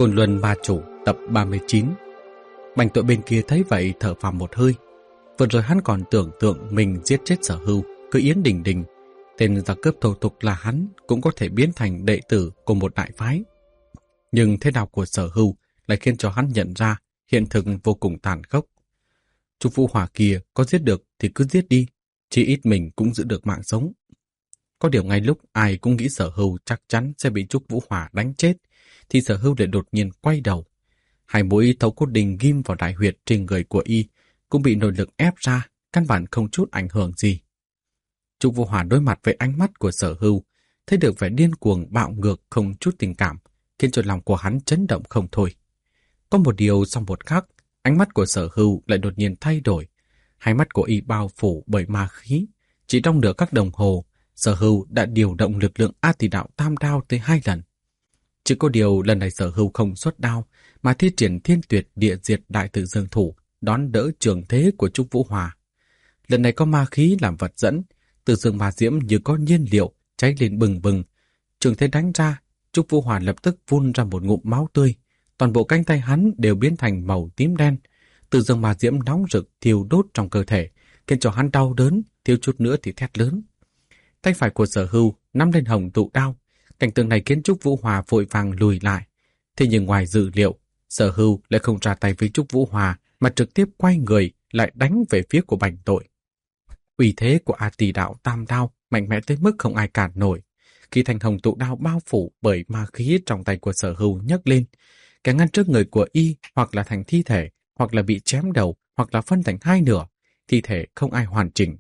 Côn Luân Ma Chủ tập 39. Bành Tội bên kia thấy vậy thở phào một hơi. Vừa rồi hắn còn tưởng tượng mình giết chết Sở Hưu, cứ Yến Đình Đình. Tên giặc cướp thô tục là hắn cũng có thể biến thành đệ tử của một đại phái. Nhưng thế nào của Sở Hưu lại khiến cho hắn nhận ra hiện thực vô cùng tàn khốc. Trúc Vũ Hòa kia có giết được thì cứ giết đi, chỉ ít mình cũng giữ được mạng sống. Có điều ngay lúc ai cũng nghĩ Sở Hưu chắc chắn sẽ bị Trúc Vũ Hòa đánh chết, thì Sở Hưu lại đột nhiên quay đầu. Hai mũi thấu cốt đình ghim vào đại huyệt trên người của y cũng bị nội lực ép ra, căn bản không chút ảnh hưởng gì. Trúc Vũ Hòa đối mặt với ánh mắt của Sở Hưu, thấy được vẻ điên cuồng bạo ngược không chút tình cảm, khiến cho lòng của hắn chấn động không thôi. Có một điều sau một khắc, ánh mắt của Sở Hưu lại đột nhiên thay đổi. Hai mắt của y bao phủ bởi ma khí. Chỉ trong nửa khắc đồng hồ, Sở Hưu đã điều động lực lượng A Tỳ Đạo Tam Đao tới 2 lần. Chỉ có điều lần này Sở Hưu không xuất đao, mà thi triển Thiên Tuyệt Địa Diệt Đại Tự Dương Thủ, đón đỡ trường thế của Trúc Vũ Hòa. Lần này có ma khí làm vật dẫn, Tự Dương Ma Diễm như có nhiên liệu cháy lên bừng bừng. Trường thế đánh ra, Trúc Vũ Hòa lập tức phun ra một ngụm máu tươi. Toàn bộ cánh tay hắn đều biến thành màu tím đen. Tự Dương Ma Diễm nóng rực thiêu đốt trong cơ thể, khiến cho hắn đau đớn, thiếu chút nữa thì thét lớn. Tay phải của Sở Hưu nắm lên hồng tụ đao. Cảnh tượng này khiến Trúc Vũ Hòa vội vàng lùi lại. Thế nhưng ngoài dự liệu, Sở Hưu lại không ra tay với Trúc Vũ Hòa, mà trực tiếp quay người lại đánh về phía của Bành Tội. Uy thế của A Tỳ Đạo Tam Đao mạnh mẽ tới mức không ai cản nổi. Khi thanh hồng tụ đao bao phủ bởi ma khí trong tay của Sở Hưu nhấc lên, kẻ ngăn trước người của y hoặc là thành thi thể, hoặc là bị chém đầu, hoặc là phân thành 2 nửa, thi thể không ai hoàn chỉnh.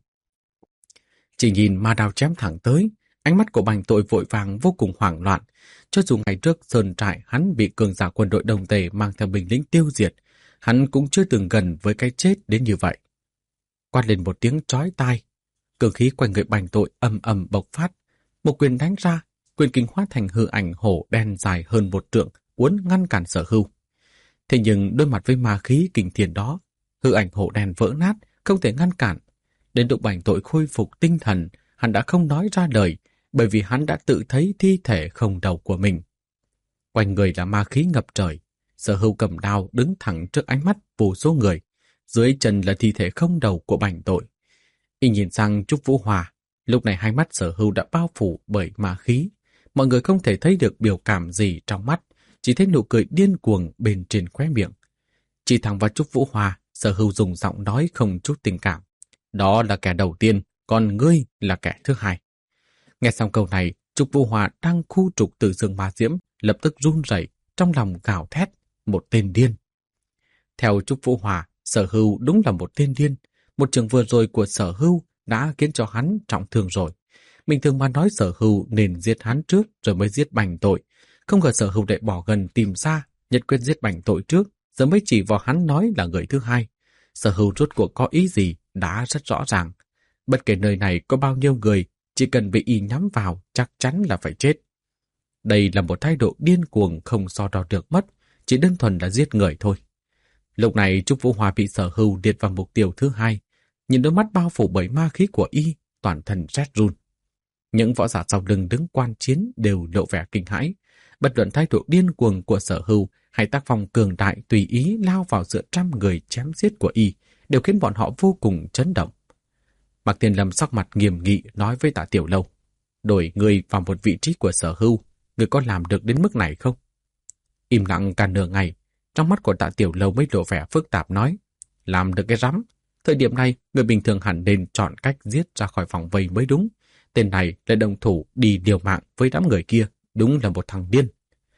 Chỉ nhìn ma đao chém thẳng tới, ánh mắt của Bành Tội vội vàng vô cùng hoảng loạn. Cho dù ngày trước sơn trại hắn bị cường giả quân đội Đồng Tề mang theo binh lính tiêu diệt, hắn cũng chưa từng gần với cái chết đến như vậy. Quát lên một tiếng chói tai, cường khí quanh người Bành Tội ầm ầm bộc phát. Một quyền đánh ra, quyền kinh hóa thành hư ảnh hổ đen dài hơn 1 trượng, uốn ngăn cản Sở Hưu. Thế nhưng đối mặt với ma khí kinh thiên đó, hư ảnh hổ đen vỡ nát, không thể ngăn cản. Đến lúc Bành Tội khôi phục tinh thần, hắn đã không nói ra lời, bởi vì hắn đã tự thấy thi thể không đầu của mình. Quanh người là ma khí ngập trời, Sở Hưu cầm đao đứng thẳng trước ánh mắt vô số người, dưới chân là thi thể không đầu của Bành Tội. Y nhìn sang Trúc Vũ Hòa, lúc này hai mắt Sở Hưu đã bao phủ bởi ma khí. Mọi người không thể thấy được biểu cảm gì trong mắt, chỉ thấy nụ cười điên cuồng bên trên khóe miệng. Chỉ thẳng vào Trúc Vũ Hòa, Sở Hưu dùng giọng nói không chút tình cảm. Đó là kẻ đầu tiên, còn ngươi là kẻ thứ hai. Nghe xong câu này, Trúc Vũ Hòa đang khu trục Tự Dương Ma Diễm, lập tức run rẩy, trong lòng gào thét, một tên điên. Theo Trúc Vũ Hòa, Sở Hưu đúng là một tên điên. Một trường vừa rồi của Sở Hưu đã khiến cho hắn trọng thương rồi. Bình thường mà nói Sở Hưu nên giết hắn trước rồi mới giết Bành Tội. Không ngờ Sở Hưu lại bỏ gần tìm xa, nhất quyết giết Bành Tội trước, giờ mới chỉ vào hắn nói là người thứ hai. Sở Hưu rốt cuộc có ý gì đã rất rõ ràng. Bất kể nơi này có bao nhiêu người, chỉ cần bị y nhắm vào chắc chắn là phải chết. Đây là một thái độ điên cuồng không so đo được mất, chỉ đơn thuần là giết người thôi. Lúc này Trúc Vũ Hòa bị Sở Hưu liệt vào mục tiêu thứ hai, nhìn đôi mắt bao phủ bởi ma khí của y, toàn thân rét run. Những võ giả sau lưng đứng quan chiến đều lộ vẻ kinh hãi. Bất luận thái độ điên cuồng của Sở Hưu hay tác phong cường đại tùy ý lao vào giữa trăm người chém giết của y đều khiến bọn họ vô cùng chấn động. Mạc Thiên Lâm sắc mặt nghiêm nghị nói với Tạ Tiểu Lâu: đổi người vào một vị trí của Sở Hưu, người có làm được đến mức này không? Im lặng cả nửa ngày, trong mắt của Tạ Tiểu Lâu mới lộ vẻ phức tạp nói: làm được cái rắm. Thời điểm này, người bình thường hẳn nên chọn cách giết ra khỏi vòng vây mới đúng. Tên này lại đồng thủ đi liều mạng với đám người kia, đúng là một thằng điên.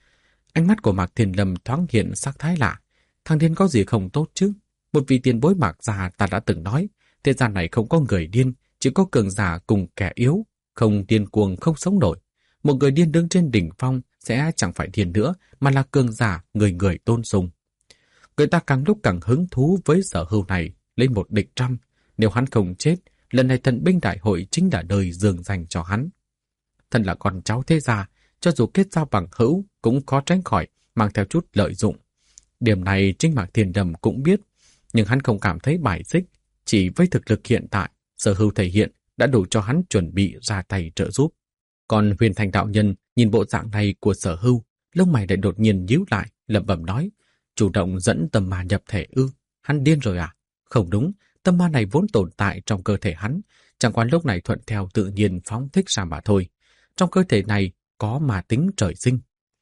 Ánh mắt của Mạc Thiên Lâm thoáng hiện sắc thái lạ. Thằng điên có gì không tốt chứ? Một vị tiền bối Mạc già ta đã từng nói, thế gian này không có người điên, chỉ có cường giả cùng kẻ yếu, không điên cuồng không sống nổi. Một người điên đứng trên đỉnh phong sẽ chẳng phải điên nữa, mà là cường giả người người tôn sùng. Người ta càng lúc càng hứng thú với Sở Hưu này, lấy một địch trăm. Nếu hắn không chết, lần này thần binh đại hội chính là đời dường dành cho hắn. Thân là con cháu thế gia, cho dù kết giao bằng hữu cũng khó tránh khỏi mang theo chút lợi dụng. Điểm này chính Mạc Thiên Lâm cũng biết, nhưng hắn không cảm thấy bài xích. Chỉ với thực lực hiện tại, Sở Hưu thể hiện đã đủ cho hắn chuẩn bị ra tay trợ giúp. Còn Huyền Thành đạo nhân nhìn bộ dạng này của Sở Hưu, lông mày lại đột nhiên nhíu lại, lẩm bẩm nói, chủ động dẫn tâm ma nhập thể ư? Hắn điên rồi à? Không đúng, tâm ma này vốn tồn tại trong cơ thể hắn, chẳng qua lúc này thuận theo tự nhiên phóng thích ra mà thôi. Trong cơ thể này có ma tính trời sinh.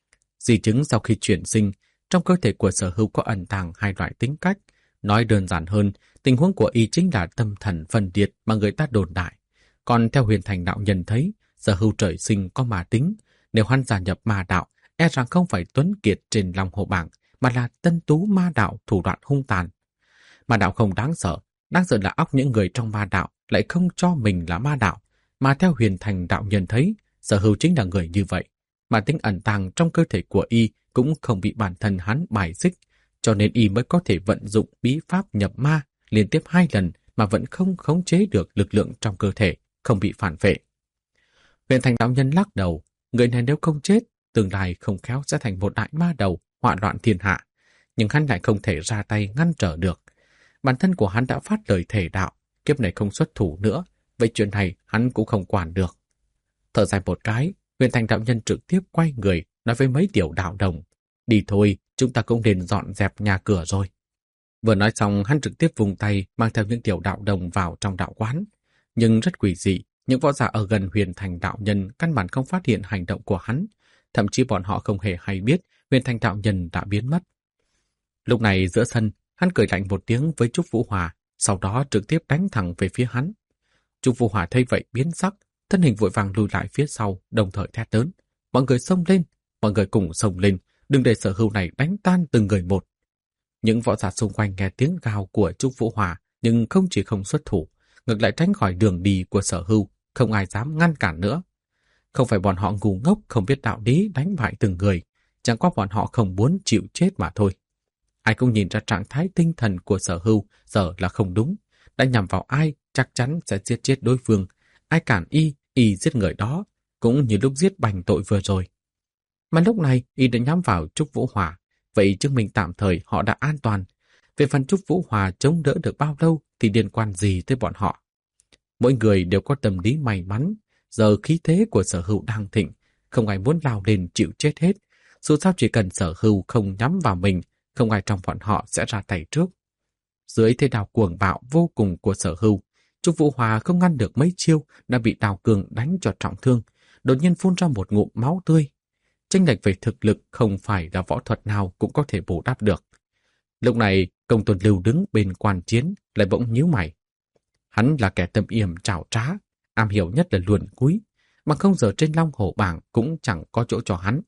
Di chứng sau khi chuyển sinh, trong cơ thể của Sở Hưu có ẩn tàng hai loại tính cách. Nói đơn giản hơn, tình huống của y chính là tâm thần phân liệt mà người ta đồn đại. Còn theo Huyền Thành đạo nhân thấy, Sở Hưu trời sinh có ma tính. Nếu hắn gia nhập ma đạo, e rằng không phải Tuấn Kiệt trên Long Hồ Bảng, mà là Tân Tú ma đạo thủ đoạn hung tàn. Ma đạo không đáng sợ là óc những người trong ma đạo lại không cho mình là ma đạo. Mà theo Huyền Thành đạo nhân thấy, Sở Hưu chính là người như vậy. Mà tính ẩn tàng trong cơ thể của y cũng không bị bản thân hắn bài xích, cho nên y mới có thể vận dụng bí pháp nhập ma liên tiếp 2 lần mà vẫn không khống chế được lực lượng trong cơ thể, không bị phản vệ. Huyền Thành đạo nhân lắc đầu, người này nếu không chết, tương lai không khéo sẽ thành một đại ma đầu, họa loạn thiên hạ. Nhưng hắn lại không thể ra tay ngăn trở được. Bản thân của hắn đã phát lời thể đạo, kiếp này không xuất thủ nữa, vậy chuyện này hắn cũng không quản được. Thở dài một cái, Huyền Thành đạo nhân trực tiếp quay người, nói với mấy tiểu đạo đồng, đi thôi, chúng ta cũng nên dọn dẹp nhà cửa rồi. Vừa nói xong, hắn trực tiếp vùng tay mang theo những tiểu đạo đồng vào trong đạo quán. Nhưng rất quỷ dị, những võ giả ở gần Huyền Thành đạo nhân căn bản không phát hiện hành động của hắn, thậm chí bọn họ không hề hay biết Huyền Thành đạo nhân đã biến mất. Lúc này giữa sân, hắn cười lạnh một tiếng với Trúc Vũ Hòa, sau đó trực tiếp đánh thẳng về phía hắn. Trúc Vũ Hòa thấy vậy biến sắc, thân hình vội vàng lùi lại phía sau, đồng thời thét lớn, mọi người xông lên, mọi người cùng xông lên, đừng để Sở Hưu này đánh tan từng người một. Những võ giả xung quanh nghe tiếng gào của Trúc Vũ Hòa, nhưng không chỉ không xuất thủ, ngược lại tránh khỏi đường đi của Sở Hưu, không ai dám ngăn cản nữa. Không phải bọn họ ngu ngốc không biết đạo lý đánh bại từng người, chẳng qua bọn họ không muốn chịu chết mà thôi. Ai cũng nhìn ra trạng thái tinh thần của Sở Hưu giờ là không đúng, đã nhằm vào ai chắc chắn sẽ giết chết đối phương, ai cản y giết người đó, cũng như lúc giết Bành Tội vừa rồi. Mà lúc này y đã nhắm vào Trúc Vũ Hòa, vậy chứng minh tạm thời họ đã an toàn. Về phần Trúc Vũ Hòa chống đỡ được bao lâu thì liên quan gì tới bọn họ. Mỗi người đều có tâm lý may mắn, giờ khí thế của Sở Hưu đang thịnh, không ai muốn lao lên chịu chết hết. Dù sao chỉ cần Sở Hưu không nhắm vào mình, không ai trong bọn họ sẽ ra tay trước. Dưới thế đào cuồng bạo vô cùng của Sở Hưu, Trúc Vũ Hòa không ngăn được mấy chiêu đã bị Đào Cường đánh cho trọng thương, đột nhiên phun ra một ngụm máu tươi. Chênh lệch về thực lực không phải là võ thuật nào cũng có thể bù đắp được. Lúc này, Công Tôn Lưu đứng bên quan chiến lại bỗng nhíu mày. Hắn là kẻ tâm yểm trảo trá, am hiểu nhất là luồn cúi, mà không giờ trên Long Hổ Bảng cũng chẳng có chỗ cho hắn.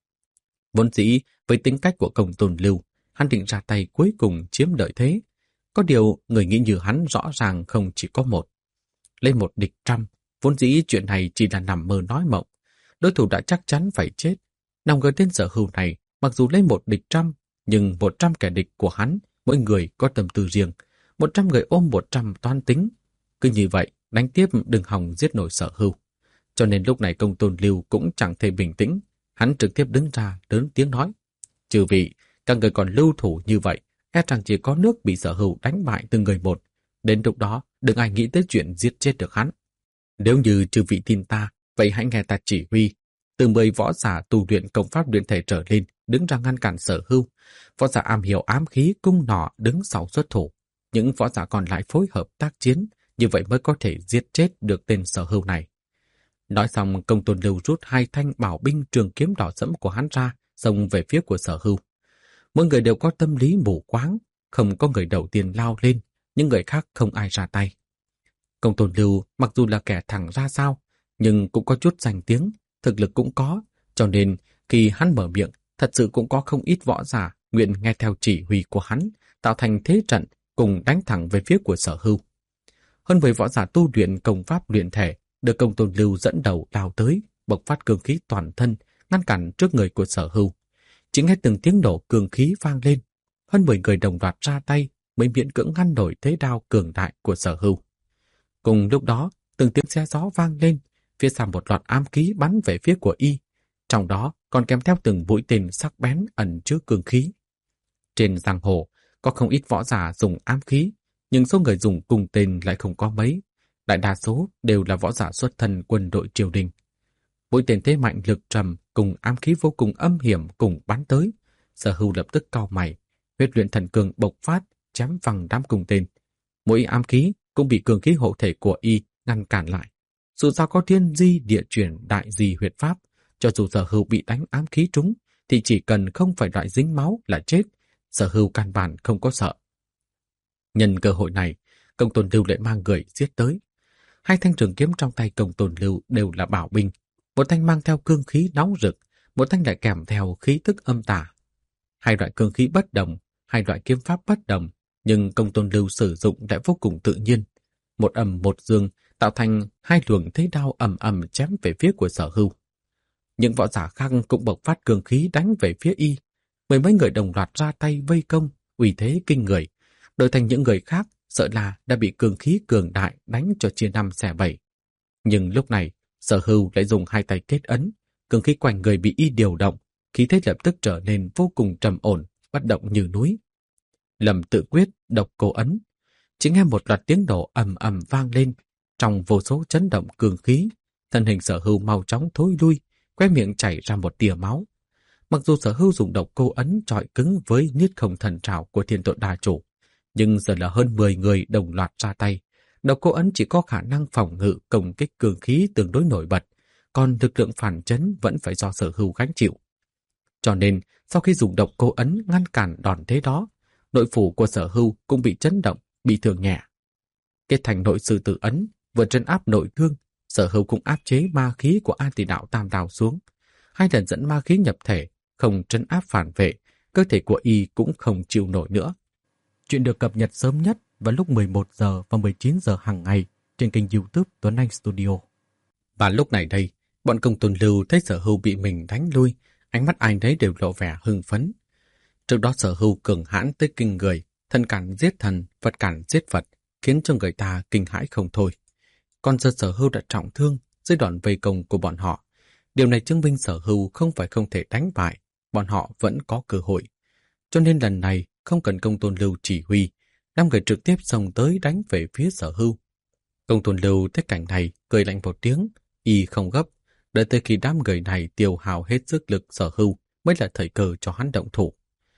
Vốn dĩ với tính cách của Công Tôn Lưu, hắn định ra tay cuối cùng chiếm lợi thế. Có điều người nghĩ như hắn rõ ràng không chỉ có một. Lên một địch trăm, vốn dĩ chuyện này chỉ là nằm mơ nói mộng. Đối thủ đã chắc chắn phải chết. Nào ngờ tên Sở Hưu này, mặc dù lên một địch trăm, nhưng 100 kẻ địch của hắn, mỗi người có tâm tư riêng. 100 người ôm 100 toan tính. Cứ như vậy, đánh tiếp đừng hòng giết nổi Sở Hưu. Cho nên lúc này Công Tôn Lưu cũng chẳng thể bình tĩnh. Hắn trực tiếp đứng ra lớn tiếng nói. Chư vị, các người còn lưu thủ như vậy, e rằng chỉ có nước bị Sở Hưu đánh bại từng người một. Đến lúc đó, đừng ai nghĩ tới chuyện giết chết được hắn. Nếu như chư vị tin ta, vậy hãy nghe ta chỉ huy. Từ 10 võ giả tu luyện công pháp luyện thể trở lên, đứng ra ngăn cản Sở Hưu. Võ giả am hiểu ám khí cung nỏ đứng sau xuất thủ. Những võ giả còn lại phối hợp tác chiến, như vậy mới có thể giết chết được tên Sở Hưu này. Nói xong, Công Tôn Lưu rút 2 thanh bảo binh trường kiếm đỏ sẫm của hắn ra, xông về phía của Sở Hưu. Mỗi người đều có tâm lý mù quáng, không có người đầu tiên lao lên, những người khác không ai ra tay. Công Tôn Lưu mặc dù là kẻ thẳng ra sao, nhưng cũng có chút danh tiếng, thực lực cũng có, cho nên khi hắn mở miệng, thật sự cũng có không ít võ giả nguyện nghe theo chỉ huy của hắn, tạo thành thế trận cùng đánh thẳng về phía của Sở Hưu. Hơn 10 võ giả tu luyện công pháp luyện thể được Công Tôn Lưu dẫn đầu lao tới, bộc phát cương khí toàn thân, ngăn cản trước người của Sở Hưu. Chỉ nghe từng tiếng nổ cương khí vang lên, hơn 10 người đồng loạt ra tay mới miễn cưỡng ngăn nổi thế đao cường đại của Sở Hưu. Cùng lúc đó, từng tiếng xe gió vang lên, phía sau một loạt ám khí bắn về phía của y, trong đó còn kèm theo từng mũi tên sắc bén ẩn chứa cương khí. Trên giang hồ, có không ít võ giả dùng ám khí, nhưng số người dùng cung tên lại không có mấy. Đại đa số đều là võ giả xuất thân quân đội triều đình. Mũi tên thế mạnh lực trầm cùng ám khí vô cùng âm hiểm cùng bắn tới, Sở Hưu lập tức cau mày, huyết luyện thần cường bộc phát, chém văng đám cung tên. Mỗi ám khí cũng bị cường khí hộ thể của y ngăn cản lại. Dù sao có thiên di địa chuyển đại di huyệt pháp, cho dù Sở Hưu bị đánh ám khí trúng, thì chỉ cần không phải loại dính máu là chết. Sở Hưu căn bản không có sợ. Nhân cơ hội này, Công Tôn Lưu lại mang người giết tới. Hai thanh trường kiếm trong tay Công Tôn Lưu đều là bảo binh. Một thanh mang theo cương khí nóng rực, một thanh lại kèm theo khí tức âm tà. Hai loại cương khí bất đồng, hai loại kiếm pháp bất đồng, nhưng Công Tôn Lưu sử dụng lại vô cùng tự nhiên. Một âm một dương tạo thành hai luồng thế đao ầm ầm chém về phía của Sở Hưu. Những võ giả khác cũng bộc phát cương khí đánh về phía y. Mười mấy người đồng loạt ra tay vây công, uy thế kinh người. Đổi thành những người khác, sợ là đã bị cương khí cường đại đánh cho chia năm xẻ bảy. Nhưng lúc này, Sở Hưu lại dùng hai tay kết ấn, cương khí quanh người bị y điều động, khí thế lập tức trở nên vô cùng trầm ổn, bất động như núi. Lâm tự quyết, độc cô ấn. Chỉ nghe một loạt tiếng nổ ầm ầm vang lên, trong vô số chấn động cương khí, thân hình Sở Hưu mau chóng thối lui, khóe miệng chảy ra một tia máu. Mặc dù Sở Hưu dùng độc cô ấn chọi cứng với niết không thần trảo của Thiên Tội Đa Chủ, nhưng giờ là hơn 10 người đồng loạt ra tay. Độc cô ấn chỉ có khả năng phòng ngự công kích cường khí tương đối nổi bật, còn lực lượng phản chấn vẫn phải do Sở Hưu gánh chịu. Cho nên, sau khi dùng độc cô ấn ngăn cản đòn thế đó, nội phủ của Sở Hưu cũng bị chấn động, bị thương nhẹ. Kết thành nội sư tử ấn, vừa trấn áp nội thương, Sở Hưu cũng áp chế ma khí của A Tỳ Đạo Tam Đào xuống. Hai lần dẫn ma khí nhập thể, không trấn áp phản vệ, cơ thể của y cũng không chịu nổi nữa. Chuyện được cập nhật sớm nhất vào lúc 11 giờ và 19 giờ hàng ngày trên kênh YouTube Tuấn Anh Studio. Và lúc này đây, bọn Công Tôn Lưu thấy Sở Hưu bị mình đánh lui, ánh mắt ai nấy đều lộ vẻ hưng phấn. Trước đó Sở Hưu cường hãn tới kinh người, thần cản giết thần, Phật cản giết Phật, khiến cho người ta kinh hãi không thôi. Còn giờ Sở Hưu đã trọng thương dưới đòn vây công của bọn họ. Điều này chứng minh Sở Hưu không phải không thể đánh bại, bọn họ vẫn có cơ hội. Cho nên lần này không cần Công Tôn Lưu chỉ huy, 5 người trực tiếp xông tới đánh về phía Sở Hưu. Công Tôn Lưu thấy cảnh này cười lạnh một tiếng, y không gấp, đợi tới khi đám người này tiêu hao hết sức lực Sở Hưu mới là thời cơ cho hắn động thủ.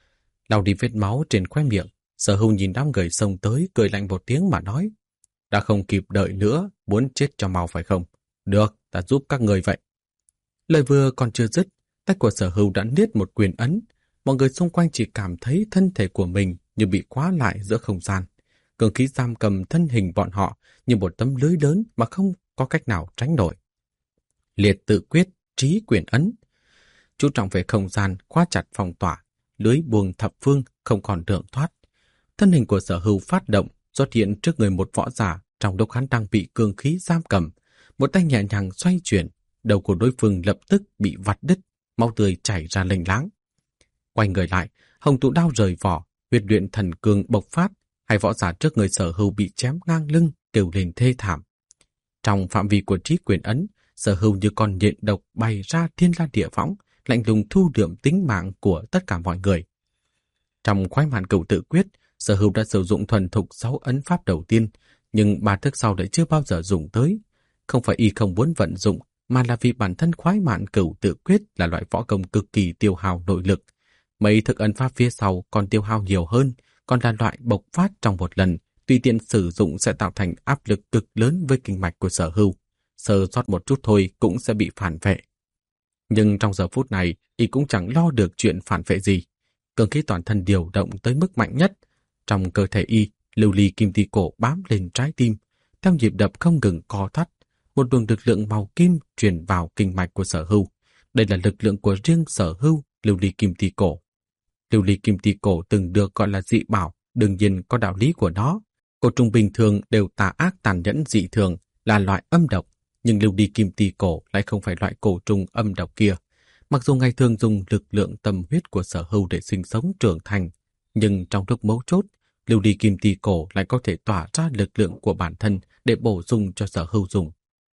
Lau đi vết máu trên khóe miệng, Sở Hưu nhìn đám người xông tới cười lạnh một tiếng mà nói: đã không kịp đợi nữa, muốn chết cho mau phải không? Được, ta giúp các người vậy. Lời vừa còn chưa dứt, tay của Sở Hưu đã niết một quyền ấn. Mọi người xung quanh chỉ cảm thấy thân thể của mình như bị khóa lại giữa không gian. Cường khí giam cầm thân hình bọn họ như một tấm lưới lớn mà không có cách nào tránh nổi. Liệt tự quyết, trí quyền ấn. Chú trọng về không gian, khóa chặt phong tỏa, lưới buông thập phương không còn đường thoát. Thân hình của Sở Hưu phát động, xuất hiện trước người một võ giả trong lúc hắn đang bị cường khí giam cầm. Một tay nhẹ nhàng xoay chuyển, đầu của đối phương lập tức bị vặt đứt, máu tươi chảy ra lênh láng. Quay người lại, hồng tụ đao rời vỏ, huyết luyện thần cường bộc phát, hai võ giả trước người Sở Hưu bị chém ngang lưng, kêu lên thê thảm. Trong phạm vi của trí quyền ấn, Sở Hưu như con nhện độc bay ra thiên la địa võng, lạnh lùng thu đượm tính mạng của tất cả mọi người. Trong khoái màn cửu tự quyết, Sở Hưu đã sử dụng thuần thục 6 ấn pháp đầu tiên, nhưng 3 thức sau lại chưa bao giờ dùng tới. Không phải y không muốn vận dụng, mà là vì bản thân khoái mạn cửu tự quyết là loại võ công cực kỳ tiêu hao nội lực. Mấy thực ấn pháp phía sau còn tiêu hao nhiều hơn, còn là loại bộc phát trong một lần, tùy tiện sử dụng sẽ tạo thành áp lực cực lớn với kinh mạch của Sở Hưu. Sơ sót một chút thôi cũng sẽ bị phản vệ. Nhưng trong giờ phút này, y cũng chẳng lo được chuyện phản vệ gì. Cường khí toàn thân điều động tới mức mạnh nhất. Trong cơ thể y, lưu ly kim ti cổ bám lên trái tim, theo nhịp đập không ngừng co thắt. Một luồng lực lượng màu kim truyền vào kinh mạch của Sở Hưu. Đây là lực lượng của riêng Sở Hưu, lưu ly kim ti cổ. Lưu ly kim ti cổ từng được gọi là dị bảo, đương nhiên có đạo lý của nó. Cổ trùng bình thường đều tà ác tàn nhẫn dị thường, là loại âm độc, nhưng lưu ly kim ti cổ lại không phải loại cổ trùng âm độc kia. Mặc dù ngày thường dùng lực lượng tâm huyết của Sở Hưu để sinh sống trưởng thành, nhưng trong lúc mấu chốt, lưu ly kim ti cổ lại có thể tỏa ra lực lượng của bản thân để bổ sung cho Sở Hưu dùng.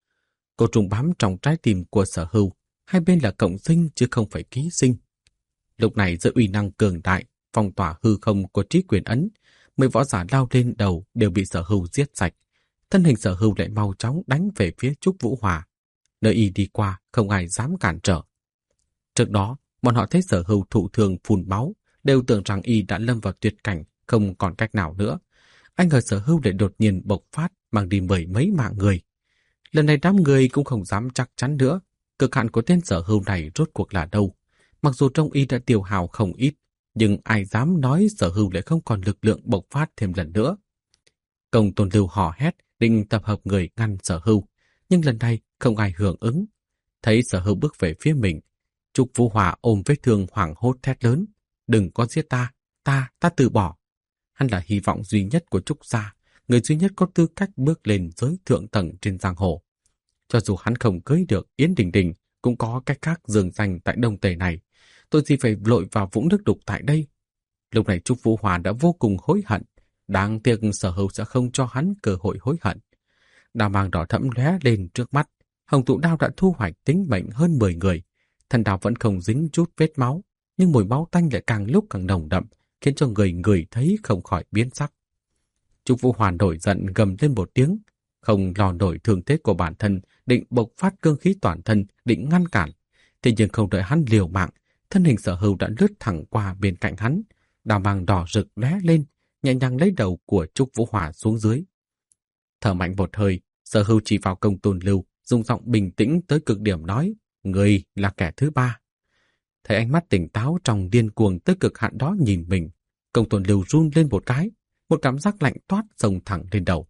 Cổ trùng bám trong trái tim của Sở Hưu, hai bên là cộng sinh chứ không phải ký sinh. Lúc này giữa uy năng cường đại, phong tỏa hư không của trí quyền ấn, 10 võ giả lao lên đầu đều bị Sở Hưu giết sạch. Thân hình Sở Hưu lại mau chóng đánh về phía Trúc Vũ Hòa. Nơi y đi qua không ai dám cản trở. Trước đó, Bọn họ thấy Sở Hưu thụ thường phun máu, đều tưởng rằng y đã lâm vào tuyệt cảnh, không còn cách nào nữa. Anh ngờ Sở Hưu lại đột nhiên bộc phát, mang đi mười mấy mạng người. Lần này đám người cũng không dám chắc chắn nữa, cực hạn của tên Sở Hưu này rốt cuộc là đâu. Mặc dù trong y đã tiêu hao không ít, nhưng ai dám nói Sở Hưu lại không còn lực lượng bộc phát thêm lần nữa. Công Tôn Lưu hò hét, định tập hợp người ngăn Sở Hưu, nhưng lần này không ai hưởng ứng. Thấy Sở Hưu bước về phía mình, Trúc Vũ Hòa ôm vết thương hoảng hốt thét lớn: "Đừng có giết ta, ta từ bỏ." Hắn là hy vọng duy nhất của Trúc gia, người duy nhất có tư cách bước lên giới thượng tầng trên giang hồ. Cho dù hắn không cưới được Yến Đình Đình, cũng có cách khác dường danh tại Đông Tề này. Tôi gì phải lội vào vũng nước đục tại đây. Lúc này Trúc Vũ Hòa đã vô cùng hối hận. Đáng tiếc Sở Hưu sẽ không cho hắn cơ hội hối hận. Đao mang đỏ thẫm lóe lên trước mắt. Hồng tụ đao đã thu hoạch tính mệnh hơn 10 người. Thân đao vẫn không dính chút vết máu, nhưng mùi máu tanh lại càng lúc càng nồng đậm, khiến cho người thấy không khỏi biến sắc. Trúc Vũ Hòa nổi giận gầm lên một tiếng, không lo nổi thương thế của bản thân, định bộc phát cương khí toàn thân, định ngăn cản. Thế nhưng không đợi hắn liều mạng, thân hình Sở Hưu đã lướt thẳng qua bên cạnh hắn, đao mang đỏ rực lóe lên, nhẹ nhàng lấy đầu của Trúc Vũ Hòa xuống dưới. Thở mạnh một hơi, Sở Hưu chỉ vào Công Tôn Lưu, dùng giọng bình tĩnh tới cực điểm nói: "Người là kẻ thứ ba." Thấy ánh mắt tỉnh táo trong điên cuồng tới cực hạn đó nhìn mình, Công Tôn Lưu run lên một cái, một cảm giác lạnh toát xông thẳng lên đầu.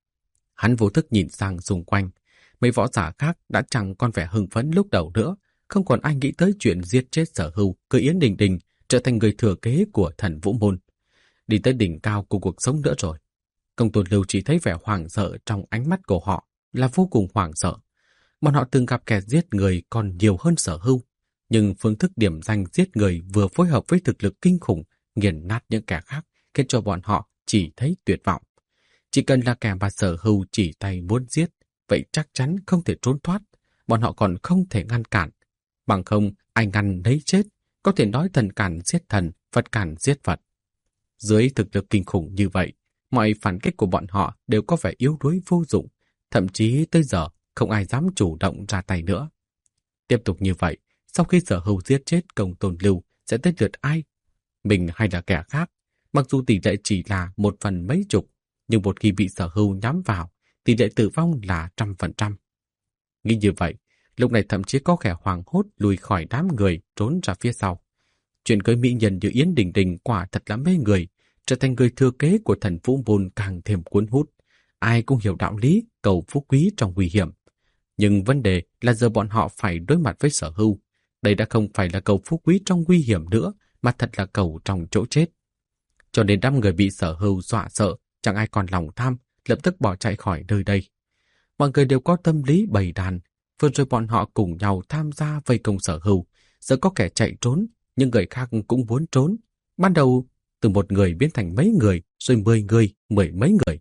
Hắn vô thức nhìn sang xung quanh, mấy võ giả khác đã chẳng còn vẻ hưng phấn lúc đầu nữa, không còn ai nghĩ tới chuyện giết chết Sở Hưu, cưới Yến Đình Đình, trở thành người thừa kế của Thần Vũ Môn, đi tới đỉnh cao của cuộc sống nữa rồi. Công Tôn Lưu chỉ thấy vẻ hoảng sợ trong ánh mắt của họ, là vô cùng hoảng sợ. Bọn họ từng gặp kẻ giết người còn nhiều hơn Sở Hưu, nhưng phương thức điểm danh giết người vừa phối hợp với thực lực kinh khủng, nghiền nát những kẻ khác, khiến cho bọn họ chỉ thấy tuyệt vọng. Chỉ cần là kẻ mà Sở Hưu chỉ tay muốn giết, vậy chắc chắn không thể trốn thoát, bọn họ còn không thể ngăn cản. Bằng không, ai ngăn lấy chết, có thể nói thần cản giết thần, Phật cản giết Phật. Dưới thực lực kinh khủng như vậy, mọi phản kích của bọn họ đều có vẻ yếu đuối vô dụng, thậm chí tới giờ không ai dám chủ động ra tay nữa. Tiếp tục như vậy, sau khi Sở Hưu giết chết Công Tôn Lưu sẽ tới lượt ai? Mình hay là kẻ khác? Mặc dù tỷ lệ chỉ là 1 phần mấy chục, nhưng một khi bị Sở Hưu nhắm vào, tỷ lệ tử vong là 100%. Nghĩ như vậy, lúc này thậm chí có kẻ hoảng hốt lùi khỏi đám người trốn ra phía sau. Chuyện cưới mỹ nhân như Yến Đình Đình quả thật là mê người, trở thành người thừa kế của Thần Vũ Môn càng thêm cuốn hút. Ai cũng hiểu đạo lý cầu phú quý trong nguy hiểm. Nhưng vấn đề là giờ bọn họ phải đối mặt với Sở Hưu. Đây đã không phải là cầu phú quý trong nguy hiểm nữa, mà thật là cầu trong chỗ chết. Cho nên đám người bị Sở Hưu dọa sợ, chẳng ai còn lòng tham, lập tức bỏ chạy khỏi nơi đây. Mọi người đều có tâm lý bầy đàn, vừa rồi bọn họ cùng nhau tham gia vây công Sở Hưu, giờ có kẻ chạy trốn, nhưng người khác cũng muốn trốn. Ban đầu từ 1 người biến thành mấy người, rồi 10 người, 10 mấy người.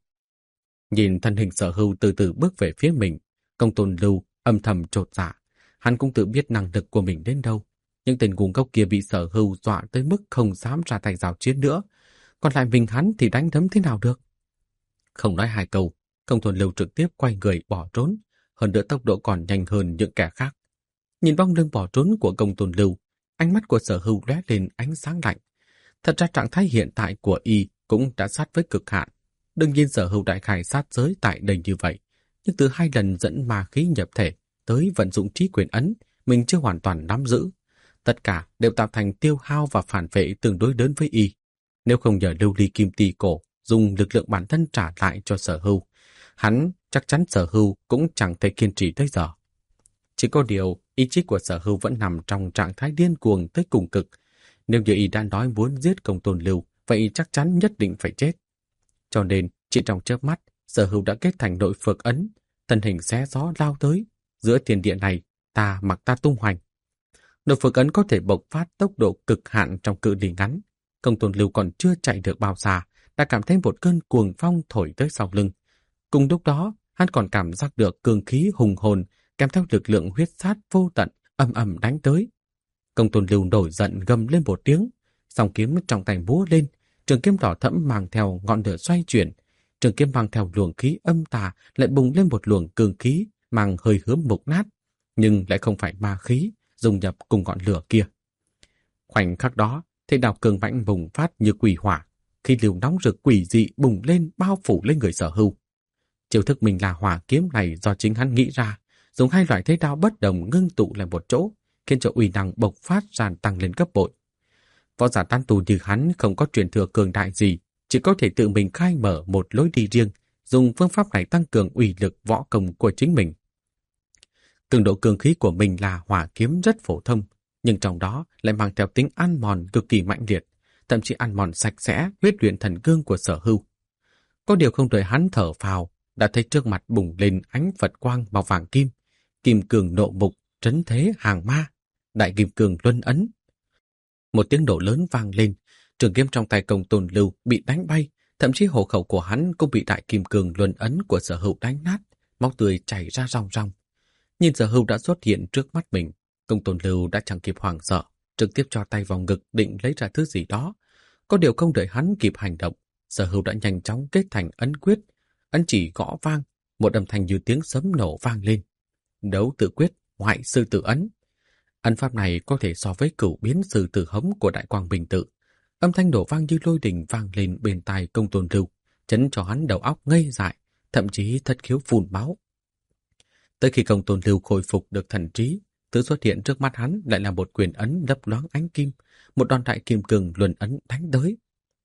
Nhìn thân hình Sở Hưu từ từ bước về phía mình, Công Tôn Lưu âm thầm chột dạ. Hắn cũng tự biết năng lực của mình đến đâu. Nhưng tên ngu ngốc kia bị Sở Hưu dọa tới mức không dám ra tay giao chiến nữa. Còn lại mình hắn thì đánh đấm thế nào được? Không nói 2 câu, Công Tôn Lưu trực tiếp quay người bỏ trốn, hơn nữa tốc độ còn nhanh hơn những kẻ khác. Nhìn bóng lưng bỏ trốn của Công Tôn Lưu, ánh mắt của Sở Hưu lóe lên ánh sáng lạnh. Thật ra trạng thái hiện tại của y cũng đã sát với cực hạn. Đương nhiên Sở Hưu đại khai sát giới tại đây như vậy, nhưng từ 2 lần dẫn ma khí nhập thể tới vận dụng trí quyền ấn, mình chưa hoàn toàn nắm giữ. Tất cả đều tạo thành tiêu hao và phản vệ tương đối lớn với y. Nếu không nhờ lưu ly kim tỳ cổ dùng lực lượng bản thân trả lại cho Sở Hưu, hắn chắc chắn Sở Hưu cũng chẳng thể kiên trì tới giờ. Chỉ có điều, ý chí của Sở Hưu vẫn nằm trong trạng thái điên cuồng tới cùng cực. Nếu như y đã nói muốn giết Công Tôn Lưu, vậy chắc chắn nhất định phải chết. Cho nên, chỉ trong chớp mắt, Sở Hưu đã kết thành nội phược ấn, thân hình xé gió lao tới. Giữa thiên địa này, ta mặc ta tung hoành. Nội phược ấn có thể bộc phát tốc độ cực hạn trong cự ly ngắn. Công Tôn Lưu còn chưa chạy được bao xa, đã cảm thấy một cơn cuồng phong thổi tới sau lưng. Cùng lúc đó, hắn còn cảm giác được cương khí hùng hồn kèm theo lực lượng huyết sát vô tận ầm ầm đánh tới. Công Tôn Lưu nổi giận gầm lên một tiếng, song kiếm trong tay múa lên, trường kiếm đỏ thẫm mang theo ngọn lửa xoay chuyển, trường kiếm mang theo luồng khí âm tà lại bùng lên một luồng cương khí mang hơi hướng mục nát, nhưng lại không phải ma khí dung nhập cùng ngọn lửa kia. Khoảnh khắc đó, thế đạo cường mãnh bùng phát như quỷ hỏa, khi liều nóng rực quỷ dị bùng lên bao phủ lên người Sở Hưu. Chiêu thức mình là hỏa kiếm này do chính hắn nghĩ ra, dùng hai loại thế đao bất đồng ngưng tụ lại một chỗ, khiến cho uy năng bộc phát ra tăng lên gấp bội. Võ giả tán tu như hắn không có truyền thừa cường đại gì, chỉ có thể tự mình khai mở một lối đi riêng, dùng phương pháp này tăng cường uy lực võ công của chính mình. Cường độ cường khí của mình là hỏa kiếm rất phổ thông, nhưng trong đó lại mang theo tính ăn mòn cực kỳ mạnh liệt, thậm chí ăn mòn sạch sẽ huyết luyện thần cương của Sở Hưu. Có điều không đợi hắn thở phào, đã thấy trước mặt bùng lên ánh Phật quang màu vàng kim, kim cường nộ mục, trấn thế hàng ma, đại kim cường luân ấn. Một tiếng nổ lớn vang lên, trường kiếm trong tay Công Tôn Lưu bị đánh bay, thậm chí hộ khẩu của hắn cũng bị đại kim cường luân ấn của Sở Hưu đánh nát, máu tươi chảy ra ròng ròng. Nhìn Sở Hưu đã xuất hiện trước mắt mình, Công Tôn Lưu đã chẳng kịp hoảng sợ, trực tiếp cho tay vào ngực định lấy ra thứ gì đó. Có điều không đợi hắn kịp hành động, Sở Hưu đã nhanh chóng kết thành ấn quyết, ấn chỉ gõ vang, một âm thanh như tiếng sấm nổ vang lên. Đấu tự quyết, ngoại sư tử ấn. Ấn pháp này có thể so với cửu biến sư tử hống của Đại Quang Bình Tự. Âm thanh nổ vang như lôi đình vang lên bên tai Công Tôn Lưu, chấn cho hắn đầu óc ngây dại, thậm chí thất khiếu phun máu. Tới khi Công Tôn Lưu khôi phục được thần trí, thứ xuất hiện trước mắt hắn lại là một quyền ấn lấp loáng ánh kim, một đòn đại kim cường luân ấn đánh tới.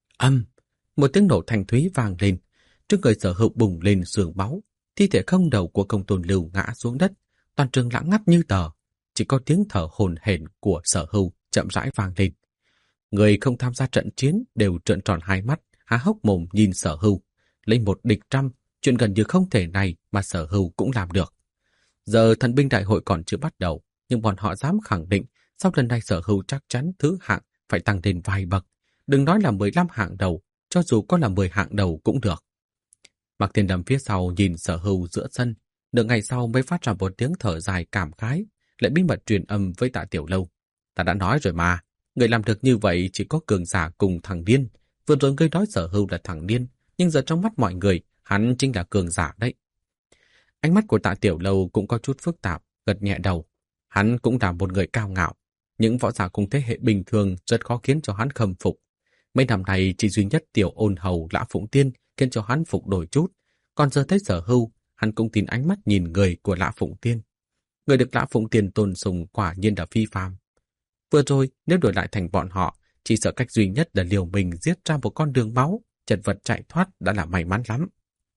Một tiếng nổ thanh thúy vang lên, trước người Sở Hưu bùng lên sương máu, thi thể không đầu của Công Tôn Lưu ngã xuống đất, toàn trường lặng ngắt như tờ, chỉ có tiếng thở hổn hển của Sở Hưu chậm rãi vang lên. Người không tham gia trận chiến đều trợn tròn hai mắt, há hốc mồm nhìn Sở Hưu, lấy một địch trăm, chuyện gần như không thể này mà Sở Hưu cũng làm được. Giờ thần binh đại hội còn chưa bắt đầu, nhưng bọn họ dám khẳng định sau lần này Sở Hưu chắc chắn thứ hạng phải tăng lên vài bậc, đừng nói là 15 hạng đầu, cho dù có là 10 hạng đầu cũng được. Mạc Thiên Đầm phía sau nhìn Sở Hưu giữa sân, nửa ngày sau mới phát ra một tiếng thở dài cảm khái, lại bí mật truyền âm với Tạ Tiểu Lâu. Ta đã nói rồi mà, người làm được như vậy chỉ có cường giả cùng thằng điên. Vừa rồi ngươi nói Sở Hưu là thằng điên, nhưng giờ trong mắt mọi người, hắn chính là cường giả đấy. Ánh mắt của Tạ Tiểu Lâu cũng có chút phức tạp, gật nhẹ đầu. Hắn cũng là một người cao ngạo. Những võ giả cùng thế hệ bình thường rất khó khiến cho hắn khâm phục. Mấy năm nay chỉ duy nhất Tiểu Ôn Hầu Lã Phụng Tiên khiến cho hắn phục đổi chút. Còn giờ thấy Sở Hưu, hắn cũng tin ánh mắt nhìn người của Lã Phụng Tiên. Người được Lã Phụng Tiên tôn sùng quả nhiên là phi phàm. Vừa rồi, nếu đổi lại thành bọn họ, chỉ sợ cách duy nhất là liều mình giết ra một con đường máu, chật vật chạy thoát đã là may mắn lắm.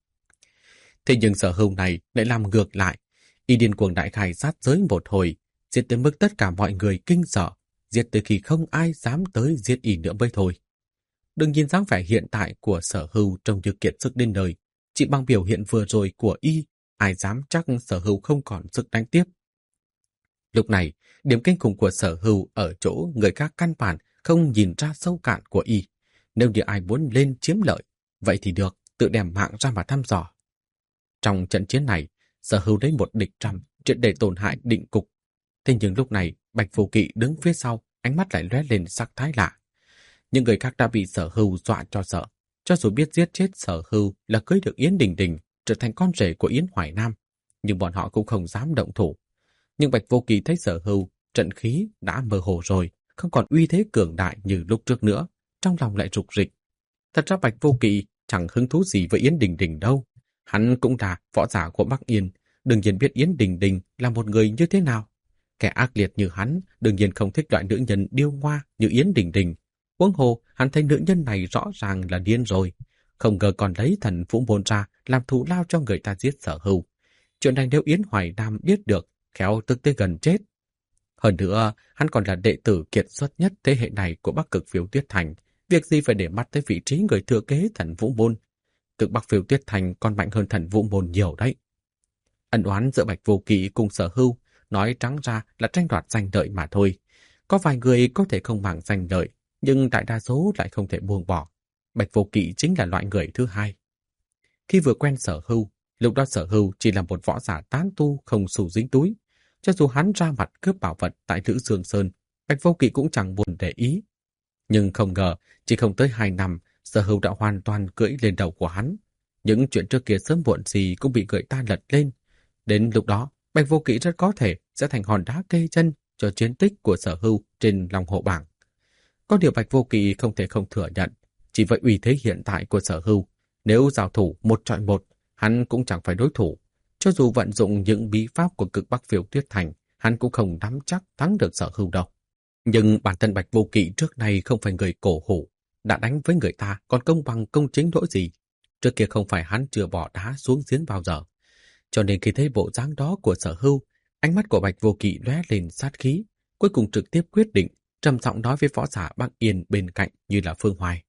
Thế nhưng Sở Hưu này lại làm ngược lại. Y điên cuồng đại khai sát giới một hồi, giết tới mức tất cả mọi người kinh sợ, giết tới khi không ai dám tới giết Y nữa mới thôi. Đừng nhìn dáng vẻ hiện tại của Sở Hưu trông như kiệt sức đến nơi, chỉ bằng biểu hiện vừa rồi của Y, ai dám chắc Sở Hưu không còn sức đánh tiếp. Lúc này, điểm kinh khủng của Sở Hưu ở chỗ người khác căn bản không nhìn ra sâu cạn của Y. Nếu như ai muốn lên chiếm lợi, vậy thì được, tự đem mạng ra mà thăm dò. Trong trận chiến này, Sở Hưu lấy một địch trăm, triệt để tổn hại định cục. Thế nhưng lúc này, Bạch Vô Kỵ đứng phía sau, ánh mắt lại lóe lên sắc thái lạ. Những người khác đã bị Sở Hưu dọa cho sợ. Cho dù biết giết chết Sở Hưu là cưới được Yến Đình Đình, trở thành con rể của Yến Hoài Nam, nhưng bọn họ cũng không dám động thủ. Nhưng Bạch Vô Kỵ thấy Sở Hưu, trận khí đã mơ hồ rồi, không còn uy thế cường đại như lúc trước nữa, trong lòng lại rục rịch. Thật ra Bạch Vô Kỵ chẳng hứng thú gì với Yến Đình Đình đâu. Hắn cũng là võ giả của Bắc Yên, đương nhiên biết Yến Đình Đình là một người như thế nào. Kẻ ác liệt như hắn đương nhiên không thích loại nữ nhân điêu ngoa như Yến Đình Đình. Huống hồ, hắn thấy nữ nhân này rõ ràng là điên rồi. Không ngờ còn lấy Thần Vũ Môn ra làm thù lao cho người ta giết Sở Hưu. Chuyện này nếu Yến Hoài Nam biết được, khéo tức tới gần chết. Hơn nữa, hắn còn là đệ tử kiệt xuất nhất thế hệ này của Bắc Cực Phiêu Tuyết Thành. Việc gì phải để mắt tới vị trí người thừa kế Thần Vũ Môn. Cực Bắc Phiêu Tuyết Thành còn mạnh hơn Thần Vũ Môn nhiều đấy. Ân oán giữa Bạch Vô Kỵ cùng Sở Hưu nói trắng ra là tranh đoạt danh lợi mà thôi. Có vài người có thể không màng danh lợi, nhưng đại đa số lại không thể buông bỏ. Bạch Vô Kỵ chính là loại người thứ hai. Khi vừa quen Sở Hưu, lúc đó Sở Hưu chỉ là một võ giả tán tu không xu dính túi. Cho dù hắn ra mặt cướp bảo vật tại Lữ Dương Sơn, Bạch Vô Kỵ cũng chẳng buồn để ý. Nhưng không ngờ, chỉ không tới 2 năm, Sở Hưu đã hoàn toàn cưỡi lên đầu của hắn. Những chuyện trước kia sớm muộn gì cũng bị người ta lật lên. Đến lúc đó, Bạch Vô Kỵ rất có thể sẽ thành hòn đá kê chân cho chiến tích của Sở Hưu trên Long Hồ Bảng. Có điều Bạch Vô Kỵ không thể không thừa nhận, chỉ với uy thế hiện tại của Sở Hưu, nếu giao thủ 1-1, hắn cũng chẳng phải đối thủ. Cho dù vận dụng những bí pháp của Cực Bắc Phiêu Tuyết Thành, hắn cũng không nắm chắc thắng được Sở Hưu đâu. Nhưng bản thân Bạch Vô Kỵ trước nay không phải người cổ hủ, đã đánh với người ta còn công bằng công chính nỗi gì. Trước kia không phải hắn chưa bỏ đá xuống giếng bao giờ. Cho nên khi thấy bộ dáng đó của Sở Hưu, ánh mắt của Bạch Vô Kỵ lóe lên sát khí, cuối cùng trực tiếp quyết định, trầm giọng nói với võ giả Bắc Yên bên cạnh như là Phương Hoài.